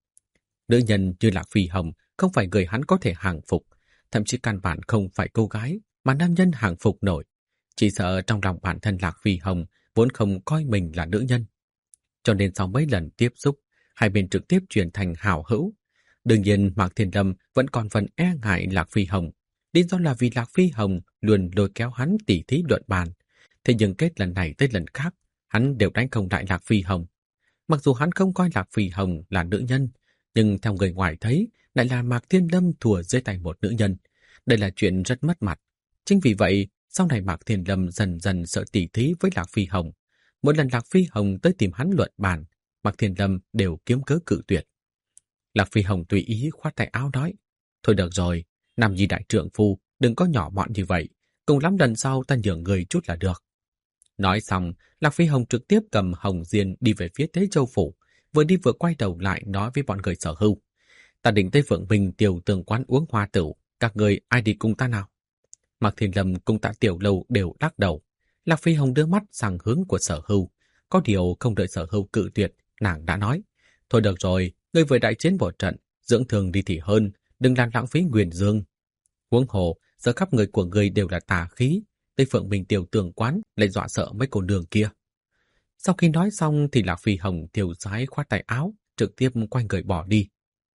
Nữ nhân như Lạc Phi Hồng không phải người hắn có thể hàng phục, thậm chí căn bản không phải cô gái mà nam nhân hàng phục nổi. Chỉ sợ trong lòng bản thân Lạc Phi Hồng vốn không coi mình là nữ nhân. Cho nên sau mấy lần tiếp xúc, hai bên trực tiếp chuyển thành hảo hữu. Đương nhiên Mạc Thiên Lâm vẫn còn phần e ngại Lạc Phi Hồng. Lý do là vì Lạc Phi Hồng luôn lôi kéo hắn tỉ thí luận bàn. Thế nhưng kết lần này tới lần khác, hắn đều đánh không lại Lạc Phi Hồng. Mặc dù hắn không coi Lạc Phi Hồng là nữ nhân, nhưng theo người ngoài thấy lại là Mạc Thiên Lâm thua dưới tay một nữ nhân. Đây là chuyện rất mất mặt. Chính vì vậy, sau này Mạc Thiên Lâm dần dần sợ tỉ thí với Lạc Phi Hồng. Mỗi lần Lạc Phi Hồng tới tìm hắn luận bàn, Mạc Thiên Lâm đều kiếm cớ cự tuyệt. Lạc Phi Hồng tùy ý khoát tay áo nói, thôi được rồi, nam nhi đại trượng phu, đừng có nhỏ mọn như vậy, cùng lắm lần sau ta nhường người chút là được. Nói xong, Lạc Phi Hồng trực tiếp cầm hồng diên đi về phía Tế Châu Phủ, vừa đi vừa quay đầu lại nói với bọn người Sở Hưu. Ta định tới Phượng Bình Tiểu Tường quán uống hoa tửu, các người ai đi cùng ta nào? Mạc Thiên Lâm cùng Tạ Tiểu Lâu đều lắc đầu. Lạc Phi Hồng đưa mắt sang hướng của Sở Hưu. Có điều không đợi Sở Hưu cự tuyệt, nàng đã nói, thôi được rồi, ngươi vừa đại chiến một trận, dưỡng thương đi thì hơn, đừng làm lãng phí nguyên dương. Huống hồ, giờ khắp người của ngươi đều là tà khí, tới Phượng Bình Tiểu Tường quán lại dọa sợ mấy cô nương kia. Sau khi nói xong thì Lạc Phi Hồng tiêu sái khoát tay áo, trực tiếp quay người bỏ đi.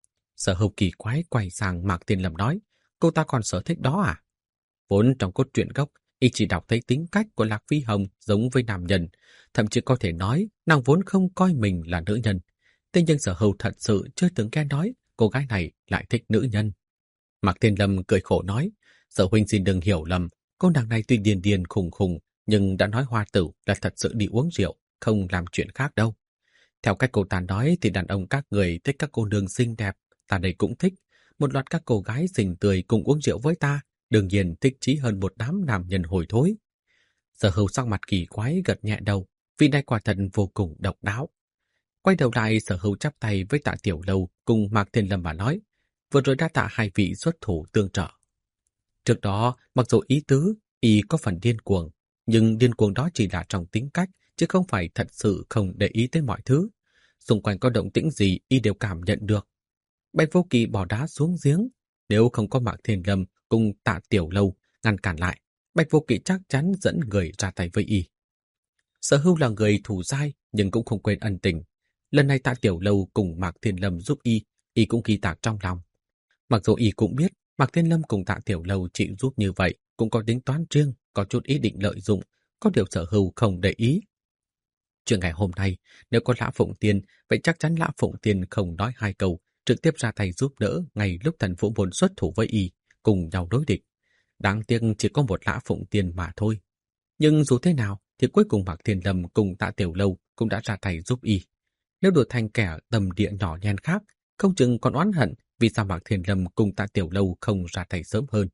Sở Hưu kỳ quái quay sang Mạc Thiên Lâm nói, cô ta còn sở thích đó à? Vốn trong cốt truyện gốc, y chỉ đọc thấy tính cách của Lạc Phi Hồng giống với nam nhân, thậm chí có thể nói nàng vốn không coi mình là nữ nhân. Thế nhưng Sở Hưu thật sự chưa từng nghe nói cô gái này lại thích nữ nhân. Mạc Thiên Lâm cười khổ nói, Sở huynh xin đừng hiểu lầm, cô nàng này tuy điên điên khùng khùng, nhưng đã nói hoa tử là thật sự đi uống rượu, không làm chuyện khác đâu. Theo cách cô ta nói thì đàn ông các người thích các cô nương xinh đẹp, ta đây cũng thích. Một loạt các cô gái xinh tươi cùng uống rượu với ta, đương nhiên thích chí hơn một đám nam nhân hồi thối. Sở Hưu sắc mặt kỳ quái gật nhẹ đầu, vì này quả thật vô cùng độc đáo. Quay đầu lại Sở Hưu chắp tay với Tạ Tiểu Lâu cùng Mạc Thiên Lâm và nói, vừa rồi đã tạ hai vị xuất thủ tương trợ. Trước đó, mặc dù ý tứ, y có phần điên cuồng, nhưng điên cuồng đó chỉ là trong tính cách, chứ không phải thật sự không để ý tới mọi thứ. Xung quanh có động tĩnh gì y đều cảm nhận được. Bạch Vô Kỳ bỏ đá xuống giếng, nếu không có Mạc Thiên Lâm cùng Tạ Tiểu Lâu ngăn cản lại, Bạch Vô Kỵ chắc chắn dẫn người ra tay với y. Sở Hưu là người thủ dai nhưng cũng không quên ân tình. Lần này Tạ Tiểu Lâu cùng Mạc Thiên Lâm giúp y cũng ghi tạc trong lòng. Mặc dù y cũng biết Mạc Thiên Lâm cùng Tạ Tiểu Lâu chịu giúp như vậy cũng có tính toán riêng, có chút ý định lợi dụng, có điều Sở Hưu không để ý. Chuyện ngày hôm nay, nếu có Lã Phụng Tiên, vậy chắc chắn Lã Phụng Tiên không nói hai câu, trực tiếp ra tay giúp đỡ ngay lúc Thần Vũ Môn xuất thủ với y, cùng nhau đối địch. Đáng tiếc chỉ có một Lã Phụng Tiên mà thôi. Nhưng dù thế nào, thì cuối cùng Mạc Thiên Lâm cùng Tạ Tiểu Lâu cũng đã ra tay giúp y. Nếu đổi thành kẻ tầm địa nhỏ nhen khác, không chừng còn oán hận vì sao Mạc Thiên Lâm cùng Tạ Tiểu Lâu không ra tay sớm hơn.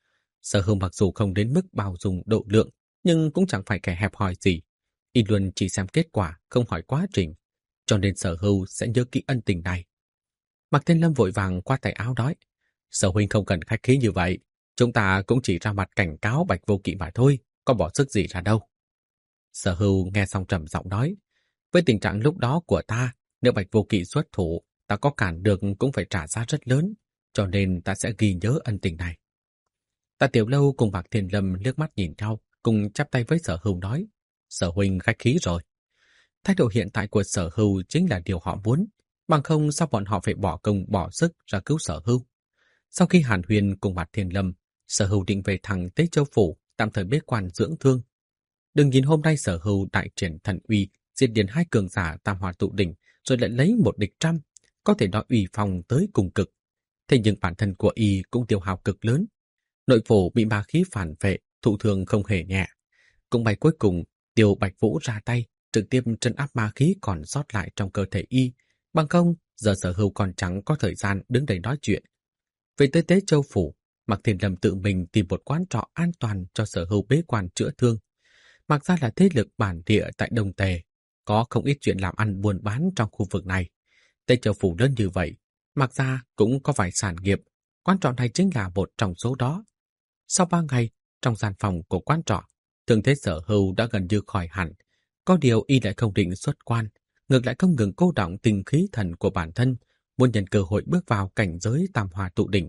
Sở Hưu mặc dù không đến mức bao dung độ lượng, nhưng cũng chẳng phải kẻ hẹp hòi gì. Y luôn chỉ xem kết quả, không hỏi quá trình, cho nên Sở Hưu sẽ nhớ kỹ ân tình này. Mạc Thiên Lâm vội vàng qua tay áo nói, Sở huynh không cần khách khí như vậy. Chúng ta cũng chỉ ra mặt cảnh cáo Bạch Vô Kỵ mà thôi, có bỏ sức gì ra đâu. Sở Hưu nghe xong trầm giọng nói, với tình trạng lúc đó của ta, nếu Bạch Vô Kỵ xuất thủ, ta có cản được cũng phải trả giá rất lớn, cho nên ta sẽ ghi nhớ ân tình này. Tạ Tiểu Lâu cùng Mạc Thiên Lâm liếc mắt nhìn nhau, cùng chắp tay với Sở Hưu nói, Sở huynh khách khí rồi. Thái độ hiện tại của Sở Hưu chính là điều họ muốn, bằng không sao bọn họ phải bỏ công bỏ sức ra cứu Sở Hưu. Sau khi hàn huyên cùng Mạc Thiên Lâm, Sở Hưu định về thẳng Tế Châu Phủ, tạm thời bế quan dưỡng thương. Đừng nhìn hôm nay Sở Hưu đại triển thần uy, diệt điền 2 cường giả tam hòa tụ đỉnh, rồi lại lấy 1 địch 100, có thể nói uy phong tới cùng cực. Thế nhưng bản thân của y cũng tiêu hao cực lớn. Nội phủ bị ma khí phản vệ, thụ thương không hề nhẹ. Cũng may cuối cùng, Tiêu Bạch Vũ ra tay, trực tiếp trấn áp ma khí còn sót lại trong cơ thể y. Bằng không, giờ Sở Hưu còn chẳng có thời gian đứng đây nói chuyện. Về tới Tế Châu Phủ, Mạc Thiên Lâm tự mình tìm một quán trọ an toàn cho Sở Hưu bế quan chữa thương. Mạc gia là thế lực bản địa tại Đông Tề, có không ít chuyện làm ăn buôn bán trong khu vực này. Tế Châu Phủ lớn như vậy, Mạc gia cũng có vài sản nghiệp, quán trọ này chính là một trong số đó. Sau 3 ngày, trong gian phòng của quán trọ, thương thế Sở Hưu đã gần như khỏi hẳn. Có điều y lại không định xuất quan, ngược lại không ngừng cô đọng tinh khí thần của bản thân, muốn nhận cơ hội bước vào cảnh giới tam hòa tụ đỉnh.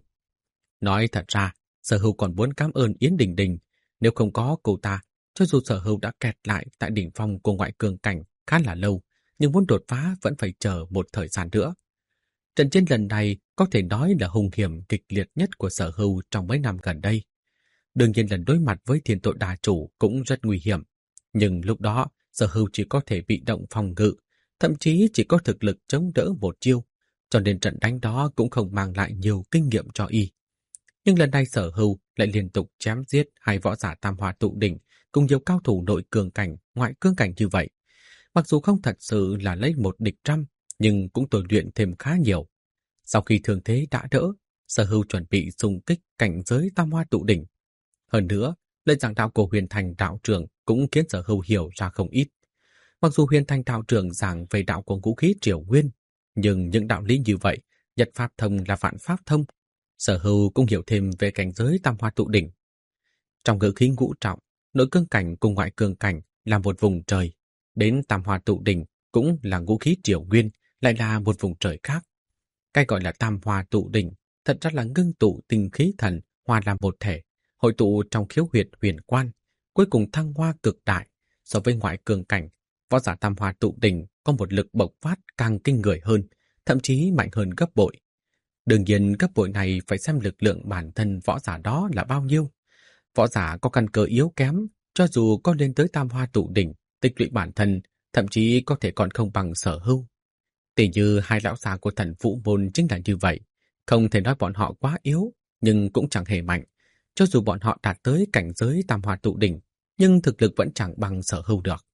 Nói thật ra, Sở Hưu còn muốn cảm ơn Yến Đình Đình. Nếu không có cô ta, cho dù Sở Hưu đã kẹt lại tại đỉnh phong của ngoại cường cảnh khá là lâu, nhưng muốn đột phá vẫn phải chờ một thời gian nữa. Trận chiến lần này có thể nói là hung hiểm kịch liệt nhất của Sở Hưu trong mấy năm gần đây. Đương nhiên lần đối mặt với Thiên Tội Đà Chủ cũng rất nguy hiểm, nhưng lúc đó Sở Hưu chỉ có thể bị động phòng ngự, thậm chí chỉ có thực lực chống đỡ một chiêu, cho nên trận đánh đó cũng không mang lại nhiều kinh nghiệm cho y. Nhưng lần này Sở Hưu lại liên tục chém giết 2 võ giả tam hòa tụ đỉnh cùng nhiều cao thủ nội cường cảnh, ngoại cường cảnh như vậy. Mặc dù không thật sự là lấy 1 địch 100, nhưng cũng tôi luyện thêm khá nhiều. Sau khi thương thế đã đỡ, Sở Hưu chuẩn bị xung kích cảnh giới tam hoa tụ đỉnh. Hơn nữa, lời giảng đạo của Huyền Thành đạo trưởng cũng khiến Sở Hưu hiểu ra không ít. Mặc dù Huyền Thành đạo trưởng giảng về đạo của ngũ khí triều nguyên, nhưng những đạo lý như vậy, nhật pháp thông là vạn pháp thông. Sở Hưu cũng hiểu thêm về cảnh giới tam hoa tụ đỉnh. Trong ngữ khí ngũ trọng, nội cương cảnh cùng ngoại cương cảnh là một vùng trời, đến tam hoa tụ đỉnh cũng là ngũ khí triều nguyên, lại là một vùng trời khác. Cái gọi là tam hoa tụ đỉnh thật ra là ngưng tụ tinh khí thần hòa làm một thể, hội tụ trong khiếu huyệt huyền quan, cuối cùng thăng hoa cực đại. So với ngoại cường cảnh, võ giả tam hoa tụ đỉnh có một lực bộc phát càng kinh người hơn, thậm chí mạnh hơn gấp bội. Đương nhiên gấp bội này phải xem lực lượng bản thân võ giả đó là bao nhiêu. Võ giả có căn cơ yếu kém, cho dù có lên tới tam hoa tụ đỉnh, tích lũy bản thân, thậm chí có thể còn không bằng Sở Hưu. Tỷ như 2 lão già của Thần Vũ môn chính là như vậy. Không thể nói bọn họ quá yếu, nhưng cũng chẳng hề mạnh. Cho dù bọn họ đạt tới cảnh giới tam hoa tụ đỉnh, nhưng thực lực vẫn chẳng bằng Sở Hưu được.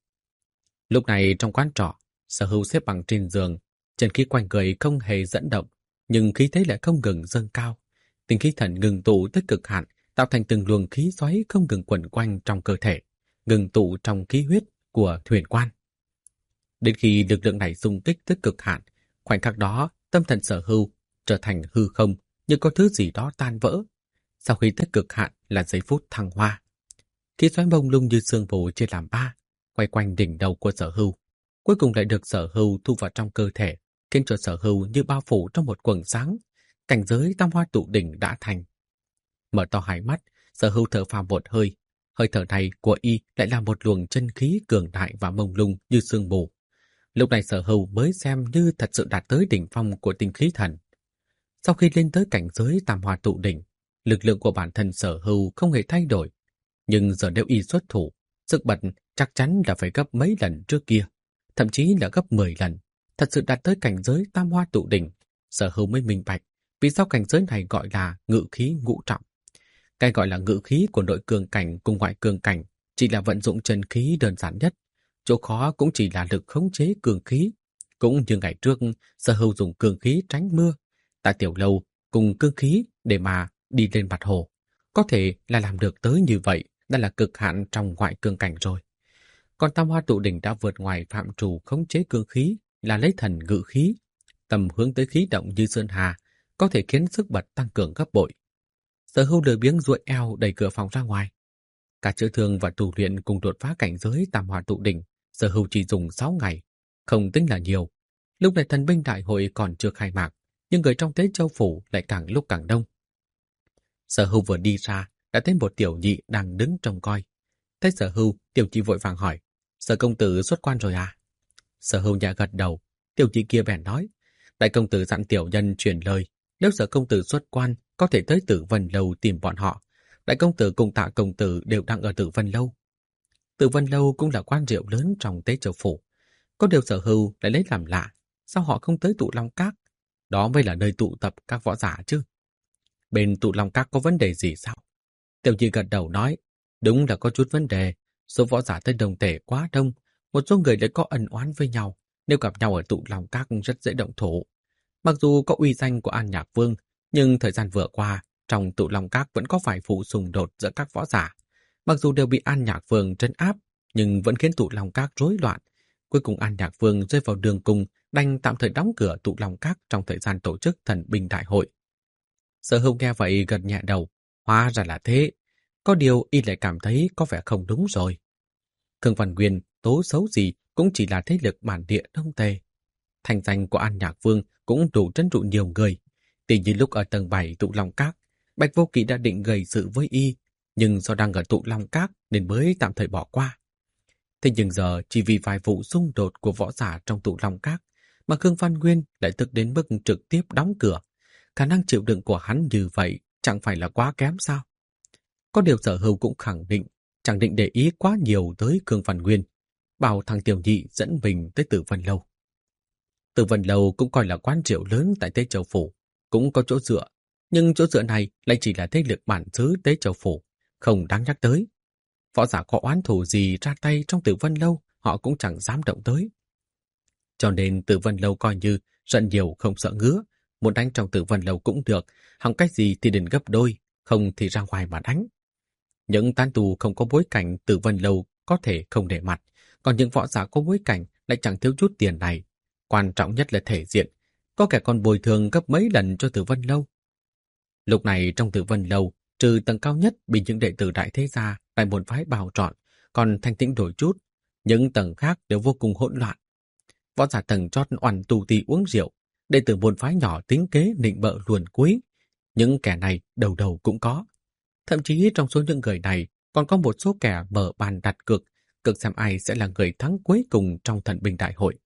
Lúc này trong quán trọ, Sở Hưu xếp bằng trên giường, chân khí quanh người không hề dẫn động, nhưng khí thế lại không ngừng dâng cao. Tinh khí thần ngừng tụ tới cực hạn, tạo thành từng luồng khí xoáy không ngừng quẩn quanh trong cơ thể, ngừng tụ trong khí huyết của Huyền Quan. Đến khi lực lượng này xung kích tới cực hạn, khoảnh khắc đó, tâm thần Sở Hưu trở thành hư không, như có thứ gì đó tan vỡ. Sau khi tới cực hạn là giây phút thăng hoa. Khí xoáy mông lung như sương mù chia làm 3, quay quanh đỉnh đầu của Sở Hưu, cuối cùng lại được Sở Hưu thu vào trong cơ thể, khiến cho Sở Hưu như bao phủ trong một quầng sáng. Cảnh giới tam hoa tụ đỉnh đã thành. Mở to hai mắt, Sở Hưu thở phào một hơi. Hơi thở này của y lại là một luồng chân khí cường đại và mông lung như sương mù. Lúc này Sở Hưu mới xem như thật sự đạt tới đỉnh phong của tinh khí thần. Sau khi lên tới cảnh giới tam hoa tụ đỉnh, lực lượng của bản thân Sở Hưu không hề thay đổi. Nhưng giờ nếu y xuất thủ, sức bật chắc chắn là phải gấp mấy lần trước kia, thậm chí là gấp 10 lần. Thật sự đạt tới cảnh giới tam hoa tụ đỉnh, Sở Hưu mới minh bạch vì sao cảnh giới này gọi là ngự khí ngũ trọng. Cái gọi là ngự khí của nội cường cảnh cùng ngoại cường cảnh chỉ là vận dụng chân khí đơn giản nhất. Chỗ khó cũng chỉ là lực khống chế cường khí. Cũng như ngày trước, Sở Hưu dùng cường khí tránh mưa, tại Tiểu Lâu cùng cương khí để mà đi lên mặt hồ. Có thể là làm được tới như vậy, đã là cực hạn trong ngoại cường cảnh rồi. Còn tam hoa tụ đỉnh đã vượt ngoài phạm trù khống chế cương khí, là lấy thần ngự khí, tầm hướng tới khí động như sơn hà, có thể khiến sức bật tăng cường gấp bội. Sở Hưu lười biếng duỗi eo đẩy cửa phòng ra ngoài. Cả chữa thương và tu luyện cùng đột phá cảnh giới tam hoa tụ đỉnh, Sở Hưu chỉ dùng 6 ngày, không tính là nhiều. Lúc này thần binh đại hội còn chưa khai mạc, nhưng người trong Tế Châu phủ lại càng lúc càng đông. Sở Hưu vừa đi ra, đã thấy một tiểu nhị đang đứng trông coi. Thấy Sở Hưu, tiểu nhị vội vàng hỏi, Sở công tử xuất quan rồi à? Sở Hưu nhẹ gật đầu, tiểu nhị kia bèn nói, đại công tử dặn tiểu nhân truyền lời, nếu Sở công tử xuất quan, có thể tới Tử Vân Lâu tìm bọn họ. Đại công tử cùng Tạ công tử đều đang ở Tử Vân Lâu. Tử Vân Lâu cũng là quan rượu lớn trong Tế Châu phủ. Có điều Sở Hưu lại lấy làm lạ, sao họ không tới Tụ Long Các? Đó mới là nơi tụ tập các võ giả chứ. Bên Tụ Long Các có vấn đề gì sao? Tiểu nhị gật đầu nói, đúng là có chút vấn đề. Số võ giả tới đồng thể quá đông, một số người lại có ân oán với nhau. Nếu gặp nhau ở Tụ Long Các rất dễ động thủ. Mặc dù có uy danh của An Nhạc Vương, nhưng thời gian vừa qua, trong Tụ Long Các vẫn có vài vụ xung đột giữa các võ giả. Mặc dù đều bị An Nhạc Vương trấn áp, nhưng vẫn khiến Tụ Long Các rối loạn. Cuối cùng An Nhạc Vương rơi vào đường cùng, đành tạm thời đóng cửa Tụ Long Các trong thời gian tổ chức thần binh đại hội. Sở Hưu nghe vậy gật nhẹ đầu, hóa ra là thế. Có điều y lại cảm thấy có vẻ không đúng rồi. Khương Văn Nguyên tố xấu gì cũng chỉ là thế lực bản địa đông tề. Thành danh của An Nhạc Vương cũng đủ trấn trụ nhiều người. Tuy nhiên lúc ở tầng 7 Tụ Long Các, Bạch Vô Kỵ đã định gây sự với y, nhưng do đang ở Tụ Long Các nên mới tạm thời bỏ qua. Thế nhưng giờ chỉ vì vài vụ xung đột của võ giả trong Tụ Long Các mà Khương Văn Nguyên lại tức đến mức trực tiếp đóng cửa. Khả năng chịu đựng của hắn như vậy chẳng phải là quá kém sao? Có điều Sở Hưu cũng khẳng định chẳng định để ý quá nhiều tới Khương Văn Nguyên, bảo thằng tiểu nhị dẫn mình tới Tử Vân Lâu. Tử Vân Lâu cũng coi là quán rượu lớn tại Tế Châu phủ, cũng có chỗ dựa, nhưng chỗ dựa này lại chỉ là thế lực bản xứ Tế Châu phủ, không đáng nhắc tới. Võ giả có oán thù gì ra tay trong Tử Vân Lâu, họ cũng chẳng dám động tới. Cho nên Tử Vân Lâu coi như giận nhiều không sợ ngứa, muốn đánh trong Tử Vân Lâu cũng được, hỏng cách gì thì đền gấp đôi, không thì ra ngoài mà đánh. Những tán tù không có bối cảnh Tử Vân Lâu có thể không để mặt, còn những võ giả có bối cảnh lại chẳng thiếu chút tiền này. Quan trọng nhất là thể diện, có kẻ còn bồi thường gấp mấy lần cho Tử Vân Lâu. Lúc này trong Tử Vân Lâu, trừ tầng cao nhất bị những đệ tử đại thế gia, đại môn phái bào trọn, còn thanh tĩnh đổi chút, những tầng khác đều vô cùng hỗn loạn. Võ giả tầng chót oằn tù tì uống rượu, đệ tử môn phái nhỏ tính kế nịnh bợ luồn cuối. Những kẻ này đầu đầu cũng có. Thậm chí trong số những người này còn có một số kẻ mở bàn đặt cược, cực xem ai sẽ là người thắng cuối cùng trong thần binh đại hội.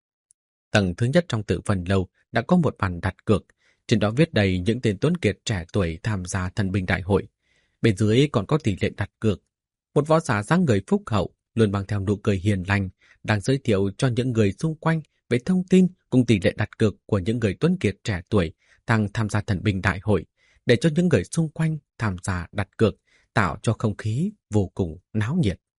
Tầng thứ nhất trong Tử Vân Lâu đã có một bàn đặt cược, trên đó viết đầy những tên tuấn kiệt trẻ tuổi tham gia thần binh đại hội. Bên dưới còn có tỷ lệ đặt cược. Một võ giả dáng người phúc hậu, luôn mang theo nụ cười hiền lành, đang giới thiệu cho những người xung quanh về thông tin cùng tỷ lệ đặt cược của những người tuấn kiệt trẻ tuổi đang tham gia thần binh đại hội, để cho những người xung quanh tham gia đặt cược, tạo cho không khí vô cùng náo nhiệt.